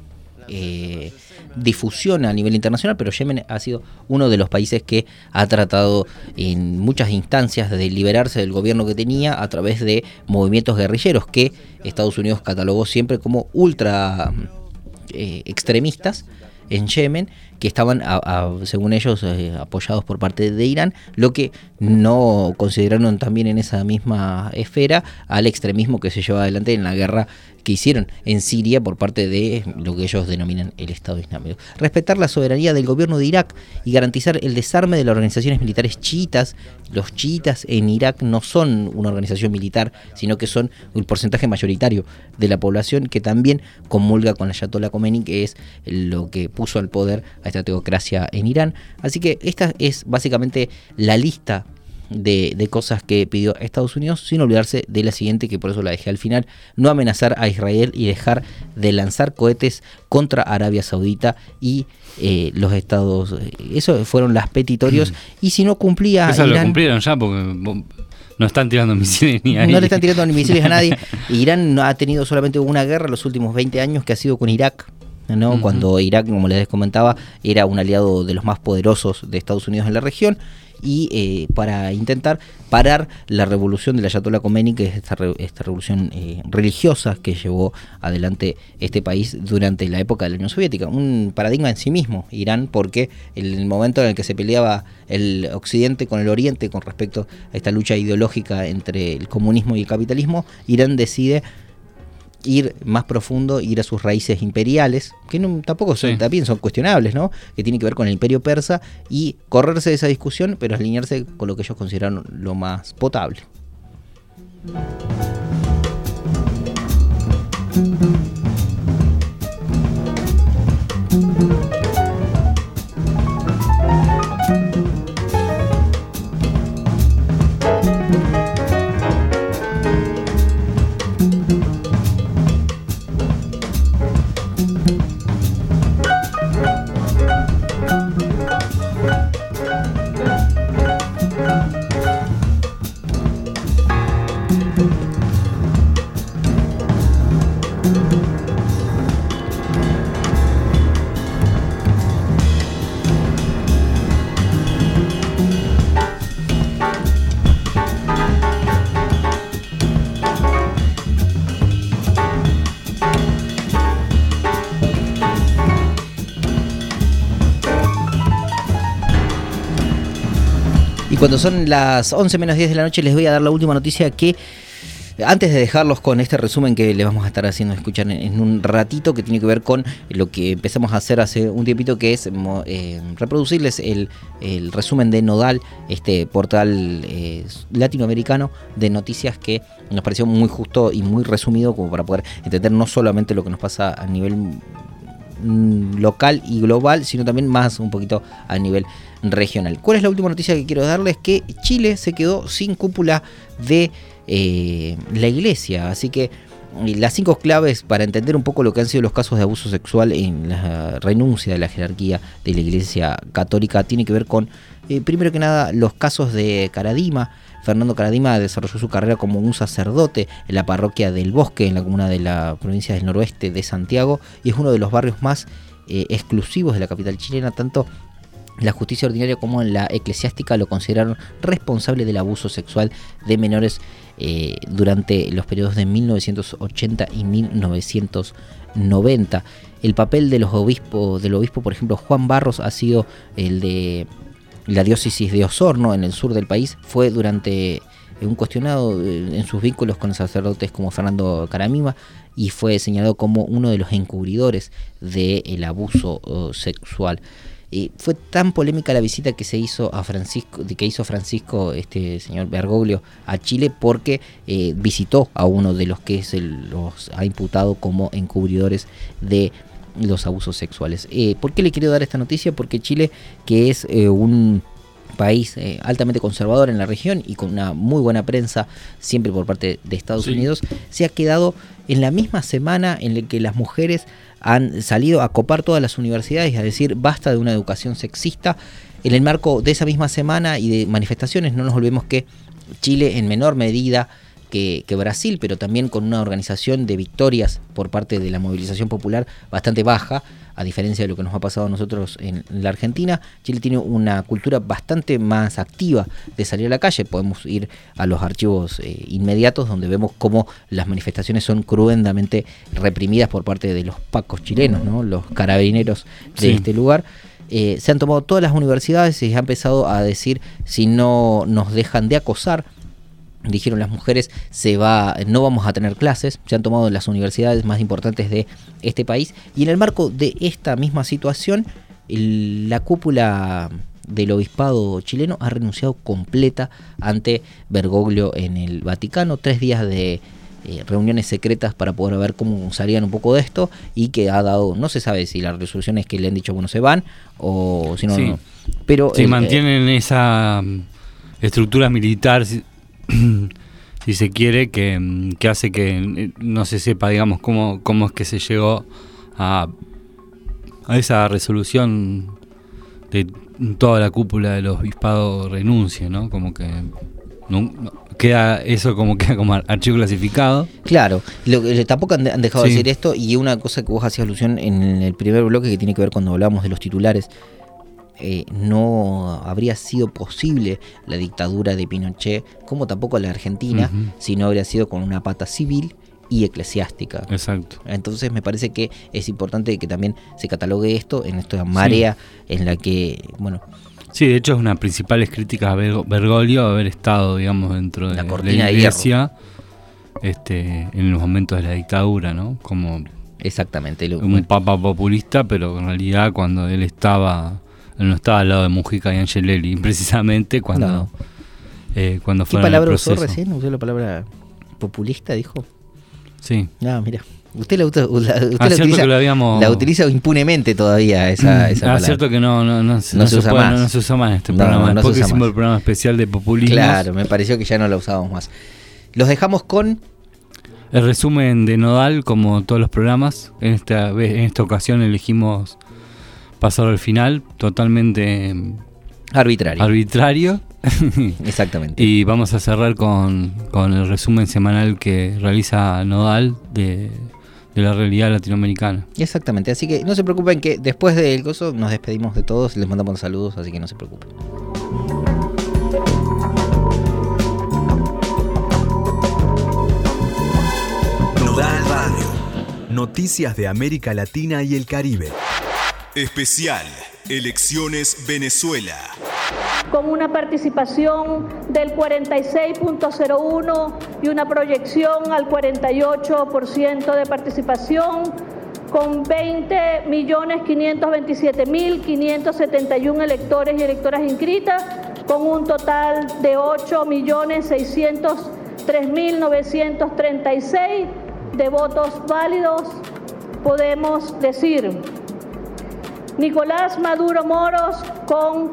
Speaker 10: difusión a nivel internacional, pero Yemen ha sido uno de los países que ha tratado en muchas instancias de liberarse del gobierno que tenía a través de movimientos guerrilleros que Estados Unidos catalogó siempre como ultra extremistas en Yemen, que estaban, según ellos, apoyados por parte de Irán, lo que no consideraron también en esa misma esfera al extremismo que se lleva adelante en la guerra que hicieron en Siria por parte de lo que ellos denominan el Estado Islámico. Respetar la soberanía del gobierno de Irak y garantizar el desarme de las organizaciones militares chiitas. Los chiitas en Irak no son una organización militar, sino que son un porcentaje mayoritario de la población que también comulga con la Ayatollah Khomeini, que es lo que puso al poder a esta teocracia en Irán. Así que esta es básicamente la lista de cosas que pidió Estados Unidos, sin olvidarse de la siguiente, que por eso la dejé al final: no amenazar a Israel y dejar de lanzar cohetes contra Arabia Saudita y los estados. Eso fueron las petitorios. Y si no cumplía
Speaker 11: eso
Speaker 10: Irán,
Speaker 11: lo cumplieron ya, porque no están tirando misiles ni ahí.
Speaker 10: No le están tirando ni misiles a nadie. Irán ha tenido solamente una guerra en los últimos 20 años, que ha sido con Irak, ¿no? Cuando Irak, como les comentaba, era un aliado de los más poderosos de Estados Unidos en la región, y para intentar parar la revolución de la Ayatollah Khomeini, que es esta revolución religiosa que llevó adelante este país durante la época de la Unión Soviética. Un paradigma en sí mismo, Irán, porque en el momento en el que se peleaba el Occidente con el Oriente con respecto a esta lucha ideológica entre el comunismo y el capitalismo, Irán decide ir más profundo, ir a sus raíces imperiales, que tampoco son, también son cuestionables, ¿no? Que tiene que ver con el imperio persa, y correrse de esa discusión, pero alinearse con lo que ellos consideraron lo más potable. Y cuando son las 11 menos 10 de la noche, les voy a dar la última noticia, que antes de dejarlos con este resumen que les vamos a estar haciendo escuchar en un ratito, que tiene que ver con lo que empezamos a hacer hace un tiempito, que es reproducirles el resumen de Nodal, este portal latinoamericano de noticias que nos pareció muy justo y muy resumido, como para poder entender no solamente lo que nos pasa a nivel local y global, sino también más un poquito a nivel regional. ¿Cuál es la última noticia que quiero darles? Que Chile se quedó sin cúpula de la iglesia, así que las 5 claves para entender un poco lo que han sido los casos de abuso sexual en la renuncia de la jerarquía de la Iglesia Católica tiene que ver con Primero que nada, los casos de Caradima. Fernando Caradima desarrolló su carrera como un sacerdote en la parroquia del Bosque, en la comuna de la provincia del noroeste de Santiago, y es uno de los barrios más exclusivos de la capital chilena. Tanto la justicia ordinaria como en la eclesiástica lo consideraron responsable del abuso sexual de menores durante los periodos de 1980 y 1990. El papel del obispo, por ejemplo, Juan Barros, ha sido el de la diócesis de Osorno, en el sur del país. Fue durante un cuestionado en sus vínculos con sacerdotes como Fernando Caradima, y fue señalado como uno de los encubridores del abuso sexual. Fue tan polémica la visita que hizo Francisco, este señor Bergoglio, a Chile, porque visitó a uno de los que los ha imputado como encubridores de los abusos sexuales. ¿Por qué le quiero dar esta noticia? Porque Chile, que es un país altamente conservador en la región y con una muy buena prensa siempre por parte de Estados Unidos, se ha quedado en la misma semana en la que las mujeres han salido a copar todas las universidades y a decir basta de una educación sexista. En el marco de esa misma semana y de manifestaciones, no nos olvidemos que Chile, en menor medida que Brasil, pero también con una organización de victorias por parte de la movilización popular bastante baja, a diferencia de lo que nos ha pasado a nosotros en la Argentina, Chile tiene una cultura bastante más activa de salir a la calle. Podemos ir a los archivos inmediatos, donde vemos cómo las manifestaciones son cruentamente reprimidas por parte de los pacos chilenos, ¿no? Los carabineros de este lugar. Se han tomado todas las universidades y se ha empezado a decir: si no nos dejan de acosar, dijeron las mujeres, no vamos a tener clases. Se han tomado las universidades más importantes de este país, y en el marco de esta misma situación, la cúpula del obispado chileno ha renunciado completa ante Bergoglio en el Vaticano. 3 días de reuniones secretas para poder ver cómo salían un poco de esto, y que ha dado, no se sabe si la resolución es que le han dicho bueno, se van, o si no, no. Pero
Speaker 11: mantienen esa estructura militar, si se quiere, que hace que no se sepa, digamos, cómo es que se llegó a esa resolución de toda la cúpula del obispado renuncie, ¿no? Como que queda como archivo clasificado. Claro,
Speaker 10: tampoco han dejado de decir esto, y una cosa que vos hacías alusión en el primer bloque, que tiene que ver cuando hablamos de los titulares. No habría sido posible la dictadura de Pinochet, como tampoco la Argentina, si no habría sido con una pata civil y eclesiástica.
Speaker 11: Exacto.
Speaker 10: Entonces me parece que es importante que también se catalogue esto en esta marea en la que, bueno...
Speaker 11: Sí, de hecho es una de las principales críticas a Bergoglio, haber estado, digamos, dentro de la iglesia en los momentos de la dictadura, ¿no? Como
Speaker 10: exactamente
Speaker 11: un papa populista, pero en realidad cuando él no estaba al lado de Mujica y Angelelli, precisamente cuando fueron.
Speaker 10: ¿Qué palabra usó recién? ¿Usó la palabra populista, dijo?
Speaker 11: Sí.
Speaker 10: No, mira. Usted la utiliza impunemente todavía esa palabra.
Speaker 11: Es cierto que no se usa más. No se usa más en este programa. Después hicimos el programa especial de populismo.
Speaker 10: Claro, me pareció que ya no la usábamos más. Los dejamos con
Speaker 11: el resumen de Nodal, como todos los programas. En esta ocasión elegimos pasar al final, totalmente arbitrario.
Speaker 10: Exactamente.
Speaker 11: Y vamos a cerrar con el resumen semanal que realiza Nodal de la realidad latinoamericana.
Speaker 10: Exactamente, así que no se preocupen, que después del gozo nos despedimos de todos, les mandamos saludos, así que no se preocupen.
Speaker 15: Nodal Radio. Noticias de América Latina y el Caribe. Especial Elecciones Venezuela.
Speaker 16: Con una participación del 46.01 y una proyección al 48% de participación, con 20.527.571 electores y electoras inscritas, con un total de 8.603.936 de votos válidos, podemos decir: Nicolás Maduro Moros con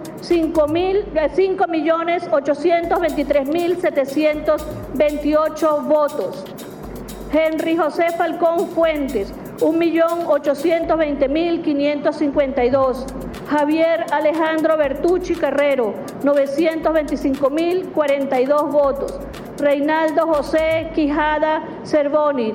Speaker 16: 5.823.728 votos. Henry José Falcón Fuentes, 1.820.552. Javier Alejandro Bertucci Carrero, 925.042 votos. Reinaldo José Quijada Cervoni,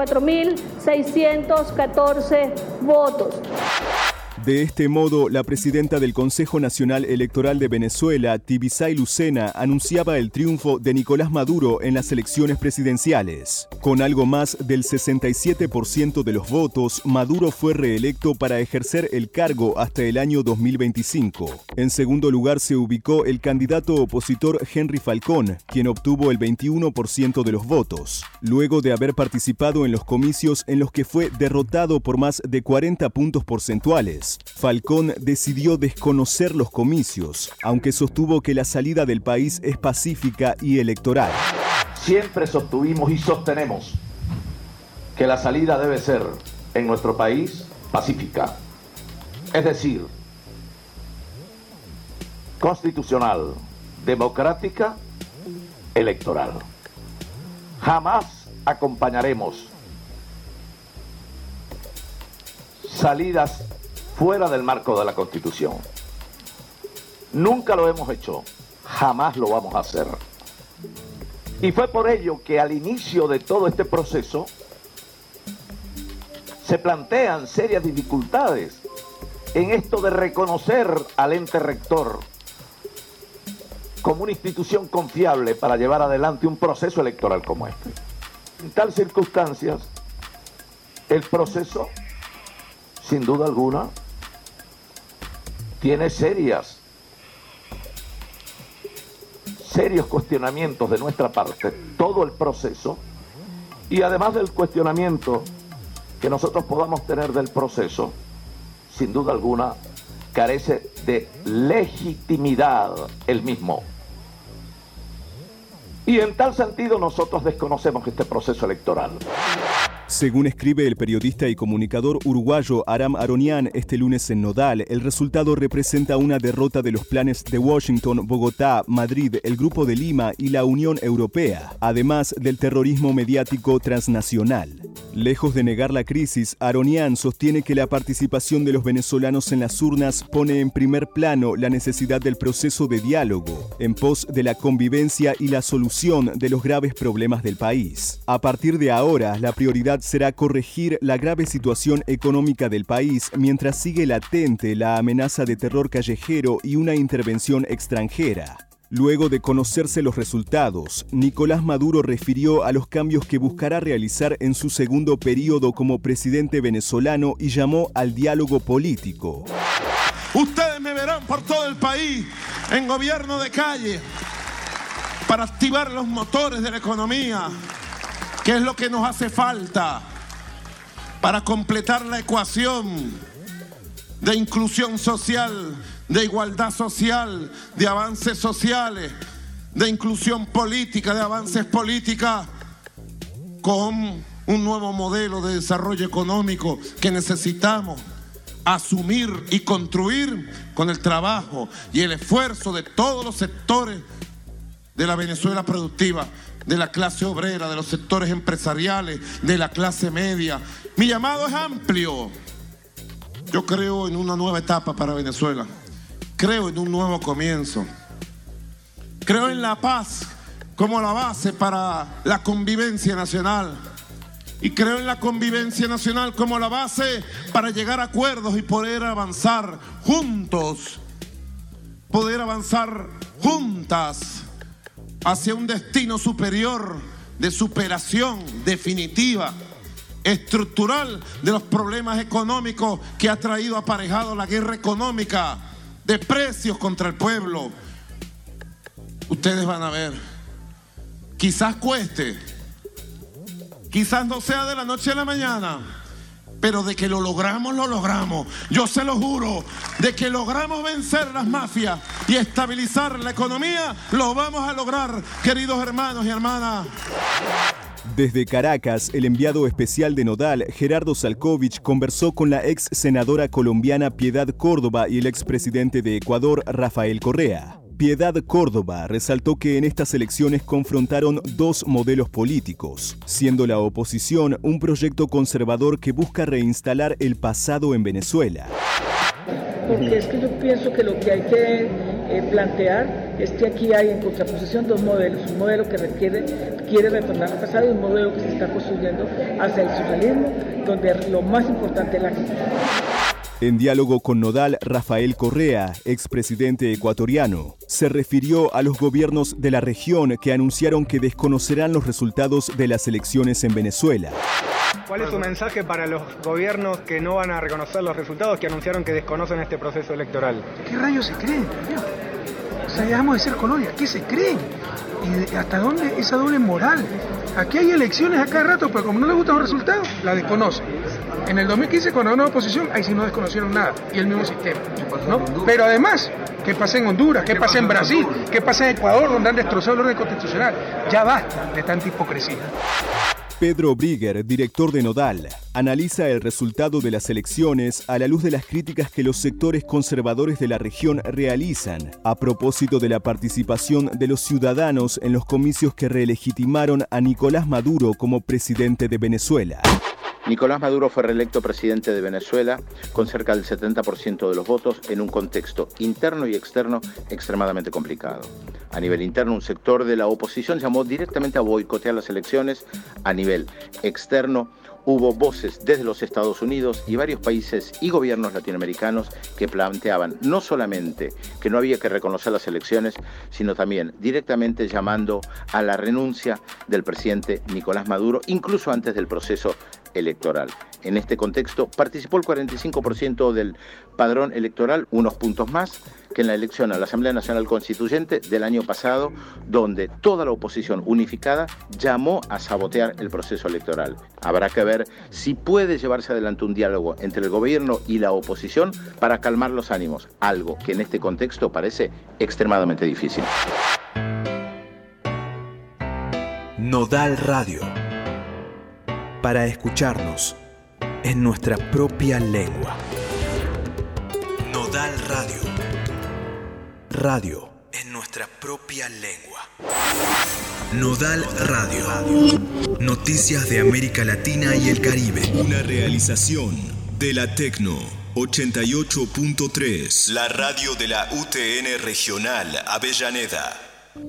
Speaker 16: 34.614 votos.
Speaker 15: De este modo, la presidenta del Consejo Nacional Electoral de Venezuela, Tibisay Lucena, anunciaba el triunfo de Nicolás Maduro en las elecciones presidenciales. Con algo más del 67% de los votos, Maduro fue reelecto para ejercer el cargo hasta el año 2025. En segundo lugar se ubicó el candidato opositor Henry Falcón, quien obtuvo el 21% de los votos, luego de haber participado en los comicios en los que fue derrotado por más de 40 puntos porcentuales. Falcón decidió desconocer los comicios, aunque sostuvo que la salida del país es pacífica y electoral.
Speaker 17: Siempre sostuvimos y sostenemos que la salida debe ser, en nuestro país, pacífica. Es decir, constitucional, democrática, electoral. Jamás acompañaremos salidas fuera del marco de la Constitución. Nunca lo hemos hecho, jamás lo vamos a hacer. Y fue por ello que al inicio de todo este proceso se plantean serias dificultades en esto de reconocer al ente rector como una institución confiable para llevar adelante un proceso electoral como este. En tales circunstancias, el proceso, sin duda alguna, tiene serios cuestionamientos de nuestra parte, todo el proceso, y además del cuestionamiento que nosotros podamos tener del proceso, sin duda alguna, carece de legitimidad el mismo. Y en tal sentido nosotros desconocemos este proceso electoral.
Speaker 15: Según escribe el periodista y comunicador uruguayo Aram Aronian este lunes en Nodal, el resultado representa una derrota de los planes de Washington, Bogotá, Madrid, el Grupo de Lima y la Unión Europea, además del terrorismo mediático transnacional. Lejos de negar la crisis, Aronian sostiene que la participación de los venezolanos en las urnas pone en primer plano la necesidad del proceso de diálogo, en pos de la convivencia y la solución de los graves problemas del país. A partir de ahora, la prioridad será corregir la grave situación económica del país mientras sigue latente la amenaza de terror callejero y una intervención extranjera. Luego de conocerse los resultados, Nicolás Maduro refirió a los cambios que buscará realizar en su segundo periodo como presidente venezolano y llamó al diálogo político.
Speaker 18: Ustedes me verán por todo el país en gobierno de calle para activar los motores de la economía, que es lo que nos hace falta para completar la ecuación de inclusión social, de igualdad social, de avances sociales, de inclusión política, de avances políticos, con un nuevo modelo de desarrollo económico que necesitamos asumir y construir con el trabajo y el esfuerzo de todos los sectores de la Venezuela productiva, de la clase obrera, de los sectores empresariales, de la clase media. Mi llamado es amplio. Yo creo en una nueva etapa para Venezuela. Creo en un nuevo comienzo. Creo en la paz como la base para la convivencia nacional. Y creo en la convivencia nacional como la base para llegar a acuerdos y poder avanzar juntos. Poder avanzar juntas hacia un destino superior de superación definitiva, estructural de los problemas económicos que ha traído aparejado la guerra económica de precios contra el pueblo. Ustedes van a ver, quizás cueste, quizás no sea de la noche a la mañana, pero de que lo logramos, lo logramos. Yo se lo juro, de que logramos vencer las mafias y estabilizar la economía, lo vamos a lograr, queridos hermanos y hermanas.
Speaker 15: Desde Caracas, el enviado especial de Nodal, Gerardo Salkovich, conversó con la ex senadora colombiana Piedad Córdoba y el expresidente de Ecuador, Rafael Correa. Piedad Córdoba resaltó que en estas elecciones confrontaron dos modelos políticos, siendo la oposición un proyecto conservador que busca reinstalar el pasado en Venezuela.
Speaker 19: porque es que yo pienso que lo que hay que plantear es que aquí hay en contraposición dos modelos, un modelo que quiere retornar al pasado y un modelo que se está construyendo hacia el socialismo, donde lo más importante es la gente.
Speaker 15: En diálogo con Nodal, Rafael Correa, expresidente ecuatoriano, se refirió a los gobiernos de la región que anunciaron que desconocerán los resultados de las elecciones en Venezuela.
Speaker 20: ¿Cuál es su mensaje para los gobiernos que no van a reconocer los resultados, que anunciaron que desconocen este proceso electoral?
Speaker 21: ¿Qué rayos se creen? O sea, dejamos de ser colonia. ¿Qué se creen? ¿Y hasta dónde esa doble moral? Aquí hay elecciones a cada rato, pero como no les gustan los resultados, la desconocen. En el 2015, cuando ganó la oposición, ahí sí no desconocieron nada, y el mismo sistema, ¿no? Pero además, ¿qué pasa en Honduras? ¿Qué pasa en Brasil? ¿Qué pasa en Ecuador, donde han destrozado el orden constitucional? Ya basta de tanta hipocresía.
Speaker 15: Pedro Brigger, director de Nodal, analiza el resultado de las elecciones a la luz de las críticas que los sectores conservadores de la región realizan a propósito de la participación de los ciudadanos en los comicios que relegitimaron a Nicolás Maduro como presidente de Venezuela.
Speaker 22: Nicolás Maduro fue reelecto presidente de Venezuela con cerca del 70% de los votos en un contexto interno y externo extremadamente complicado. A nivel interno, un sector de la oposición llamó directamente a boicotear las elecciones. A nivel externo, hubo voces desde los Estados Unidos y varios países y gobiernos latinoamericanos que planteaban no solamente que no había que reconocer las elecciones, sino también directamente llamando a la renuncia del presidente Nicolás Maduro, incluso antes del proceso electoral. En este contexto participó el 45% del padrón electoral, unos puntos más que en la elección a la Asamblea Nacional Constituyente del año pasado, donde toda la oposición unificada llamó a sabotear el proceso electoral. Habrá que ver si puede llevarse adelante un diálogo entre el gobierno y la oposición para calmar los ánimos, algo que en este contexto parece extremadamente difícil.
Speaker 23: Nodal Radio. Para escucharnos en nuestra propia lengua. Nodal Radio. Radio en nuestra propia lengua. Nodal Radio. Noticias de América Latina y el Caribe. Una realización de la Tecno 88.3. La radio de la UTN Regional Avellaneda.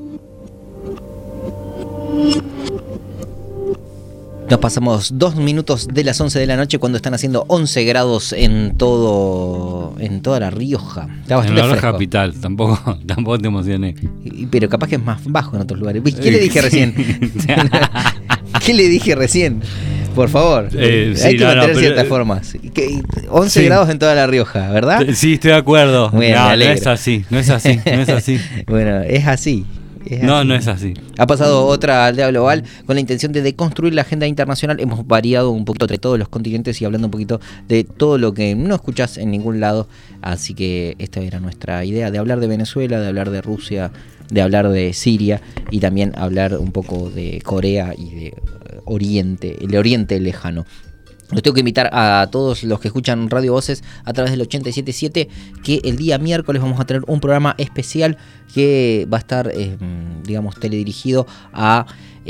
Speaker 10: Nos pasamos 2 minutos de las 11 de la noche cuando están haciendo 11 grados en toda La Rioja. Está bastante
Speaker 11: en La
Speaker 10: fresco.
Speaker 11: capital, tampoco te emocioné.
Speaker 10: Pero capaz que es más bajo en otros lugares. ¿Qué le dije recién? ¿Qué le dije recién? Por favor,
Speaker 11: Sí,
Speaker 10: hay que mantener ciertas formas. 11 grados en toda La Rioja, ¿verdad?
Speaker 11: Sí, estoy de acuerdo.
Speaker 10: Bueno,
Speaker 11: no es así.
Speaker 10: Bueno, es así.
Speaker 11: No es así.
Speaker 10: Ha pasado otra aldea global con la intención de deconstruir la agenda internacional. Hemos variado un poquito entre todos los continentes y hablando un poquito de todo lo que no escuchás en ningún lado. Así que esta era nuestra idea, de hablar de Venezuela, de hablar de Rusia, de hablar de Siria y también hablar un poco de Corea y de el Oriente Lejano. Los tengo que invitar a todos los que escuchan Radio Voces a través del 87.7 que el día miércoles vamos a tener un programa especial que va a estar, teledirigido a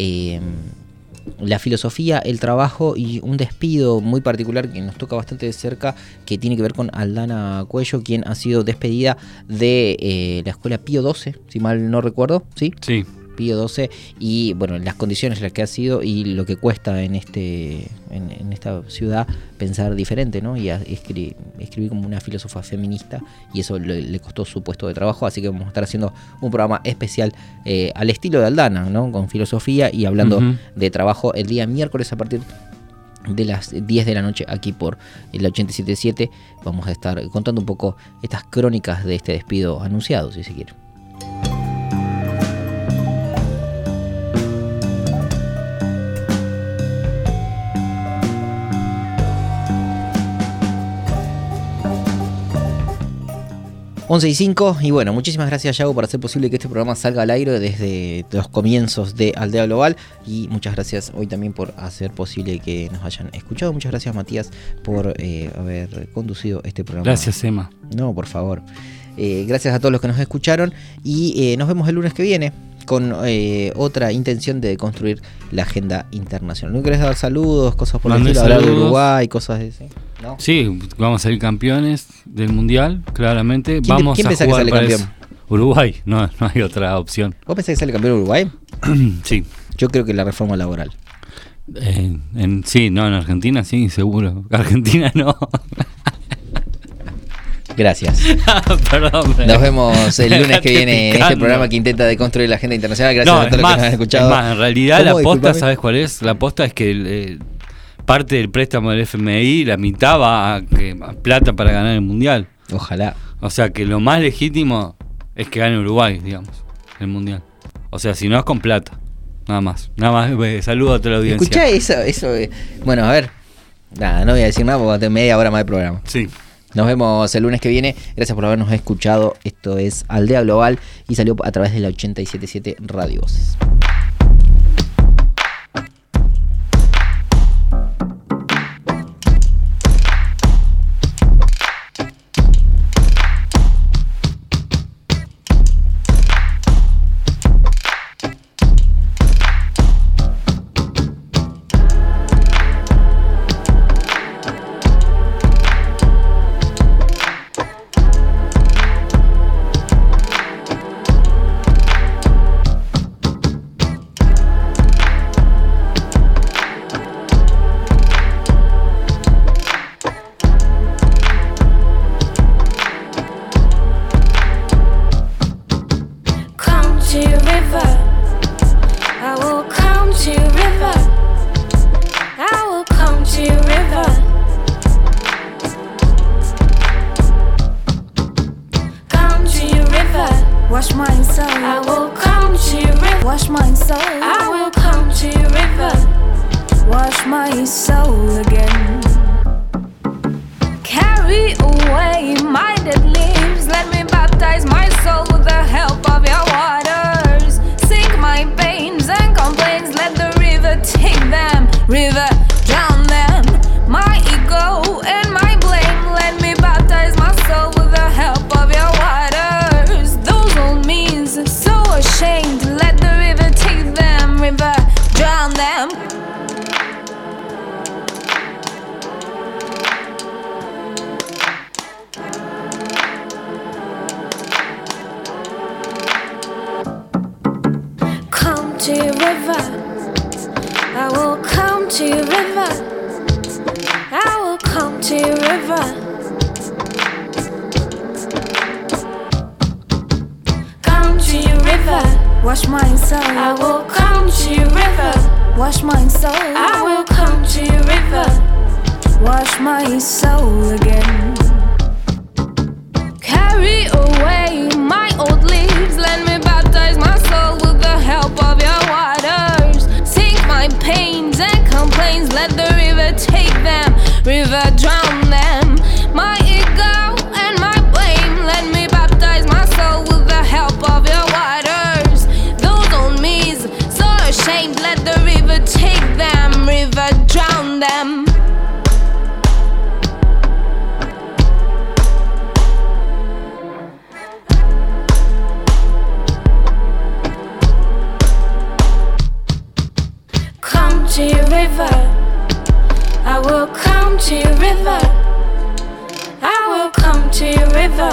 Speaker 10: la filosofía, el trabajo y un despido muy particular que nos toca bastante de cerca, que tiene que ver con Aldana Cuello, quien ha sido despedida de la escuela Pío XII, si mal no recuerdo, ¿sí?
Speaker 11: Sí.
Speaker 10: Pío XII, y bueno, las condiciones en las que ha sido y lo que cuesta en esta ciudad pensar diferente, ¿no? Y escribir como una filósofa feminista, y eso le costó su puesto de trabajo, así que vamos a estar haciendo un programa especial al estilo de Aldana, ¿no? Con filosofía y hablando de trabajo el día miércoles a partir de las 10 de la noche aquí por el 87.7. Vamos a estar contando un poco estas crónicas de este despido anunciado, si se quiere. — 11:05, y bueno, muchísimas gracias, Yago, por hacer posible que este programa salga al aire desde los comienzos de Aldea Global, y muchas gracias hoy también por hacer posible que nos hayan escuchado. Muchas gracias, Matías, por haber conducido este programa.
Speaker 11: Gracias, Emma.
Speaker 10: No, por favor. Gracias a todos los que nos escucharon, y nos vemos el lunes que viene con otra intención de construir la agenda internacional. ¿No querés dar saludos, cosas por el estilo, hablar de Uruguay, cosas de ese? ¿No?
Speaker 11: Sí, vamos a salir campeones del mundial, claramente.
Speaker 10: ¿Quién
Speaker 11: vamos a
Speaker 10: pensás que
Speaker 11: jugar
Speaker 10: sale
Speaker 11: para
Speaker 10: campeón?
Speaker 11: eso. Uruguay, no hay otra opción.
Speaker 10: ¿Vos pensás que sale campeón Uruguay?
Speaker 11: Sí.
Speaker 10: Yo creo que la reforma laboral.
Speaker 11: En Argentina sí, seguro. Argentina no.
Speaker 10: Gracias.
Speaker 11: Perdón.
Speaker 10: Nos vemos el lunes que viene
Speaker 11: picando.
Speaker 10: en este programa que intenta deconstruir la agenda internacional. Gracias a todos los que nos han escuchado.
Speaker 11: Es más, en realidad la
Speaker 10: ¿Cómo?
Speaker 11: posta,
Speaker 10: Disculpame.
Speaker 11: ¿sabes cuál es? La posta es que parte del préstamo del FMI, la mitad va a plata para ganar el mundial.
Speaker 10: Ojalá.
Speaker 11: O sea que lo más legítimo es que gane Uruguay, digamos, el mundial. O sea, si no es con plata. Nada más. Saludo a toda la audiencia.
Speaker 10: Escuchá eso. Bueno, a ver. Nada, no voy a decir nada porque tengo media hora más de programa.
Speaker 11: Sí.
Speaker 10: Nos vemos el lunes que viene. Gracias por habernos escuchado. Esto es Aldea Global y salió a través de la 87.7 Radio Voces.
Speaker 1: Wash my soul. I will come to your river. Wash my soul. I will come to your river. Wash my soul again. Carry away my dead leaves. Let me baptize my soul with the help of your waters. Sink my pains and complaints. Let the river take them. River, drown them. My ego and my blame. Let me baptize my soul with the help of your waters. Those old means so ashamed. Let the river take them. River, drown them. Come to your river. I will come to your river. I will come to your river. Come to your river. Wash my soul. I will come to your river. Wash my soul. I will come to your river. Wash my soul again. Carry away my old leaves. Let me baptize my soul with the help of your waters. Sink my pains and complaints. Let the river take them. River, drown them. My ego and my blame. Let me baptize my soul with the help of your waters. Those old me's so ashamed. Let the river take them. River, drown them. Come to your river. I will come to your river. I will come to your river.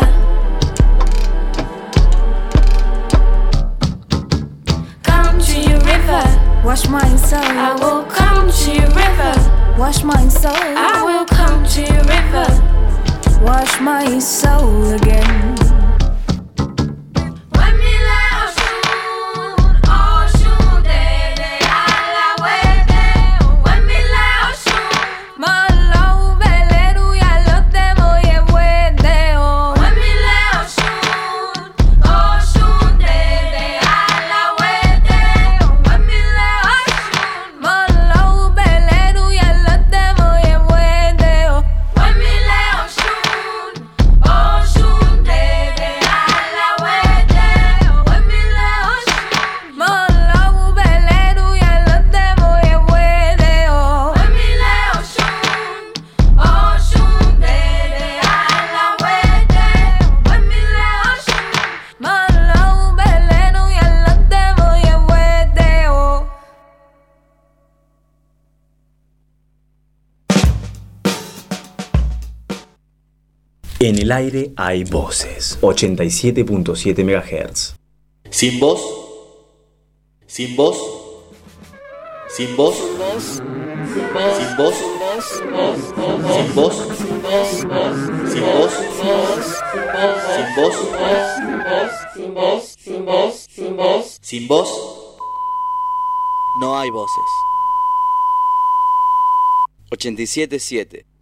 Speaker 1: Come to your river. Wash my soul. I will come to your river. Wash my soul. I will come to your river. Wash my soul again. Oshun,
Speaker 2: En el aire hay voces. 87.7 MHz.
Speaker 4: Sin voz. Sin voz. Sin voz. Sin voz. Sin voz. Sin voz. Sin voz. Sin voz. Sin voz. Sin voz. Sin voz. No hay voces. 87.7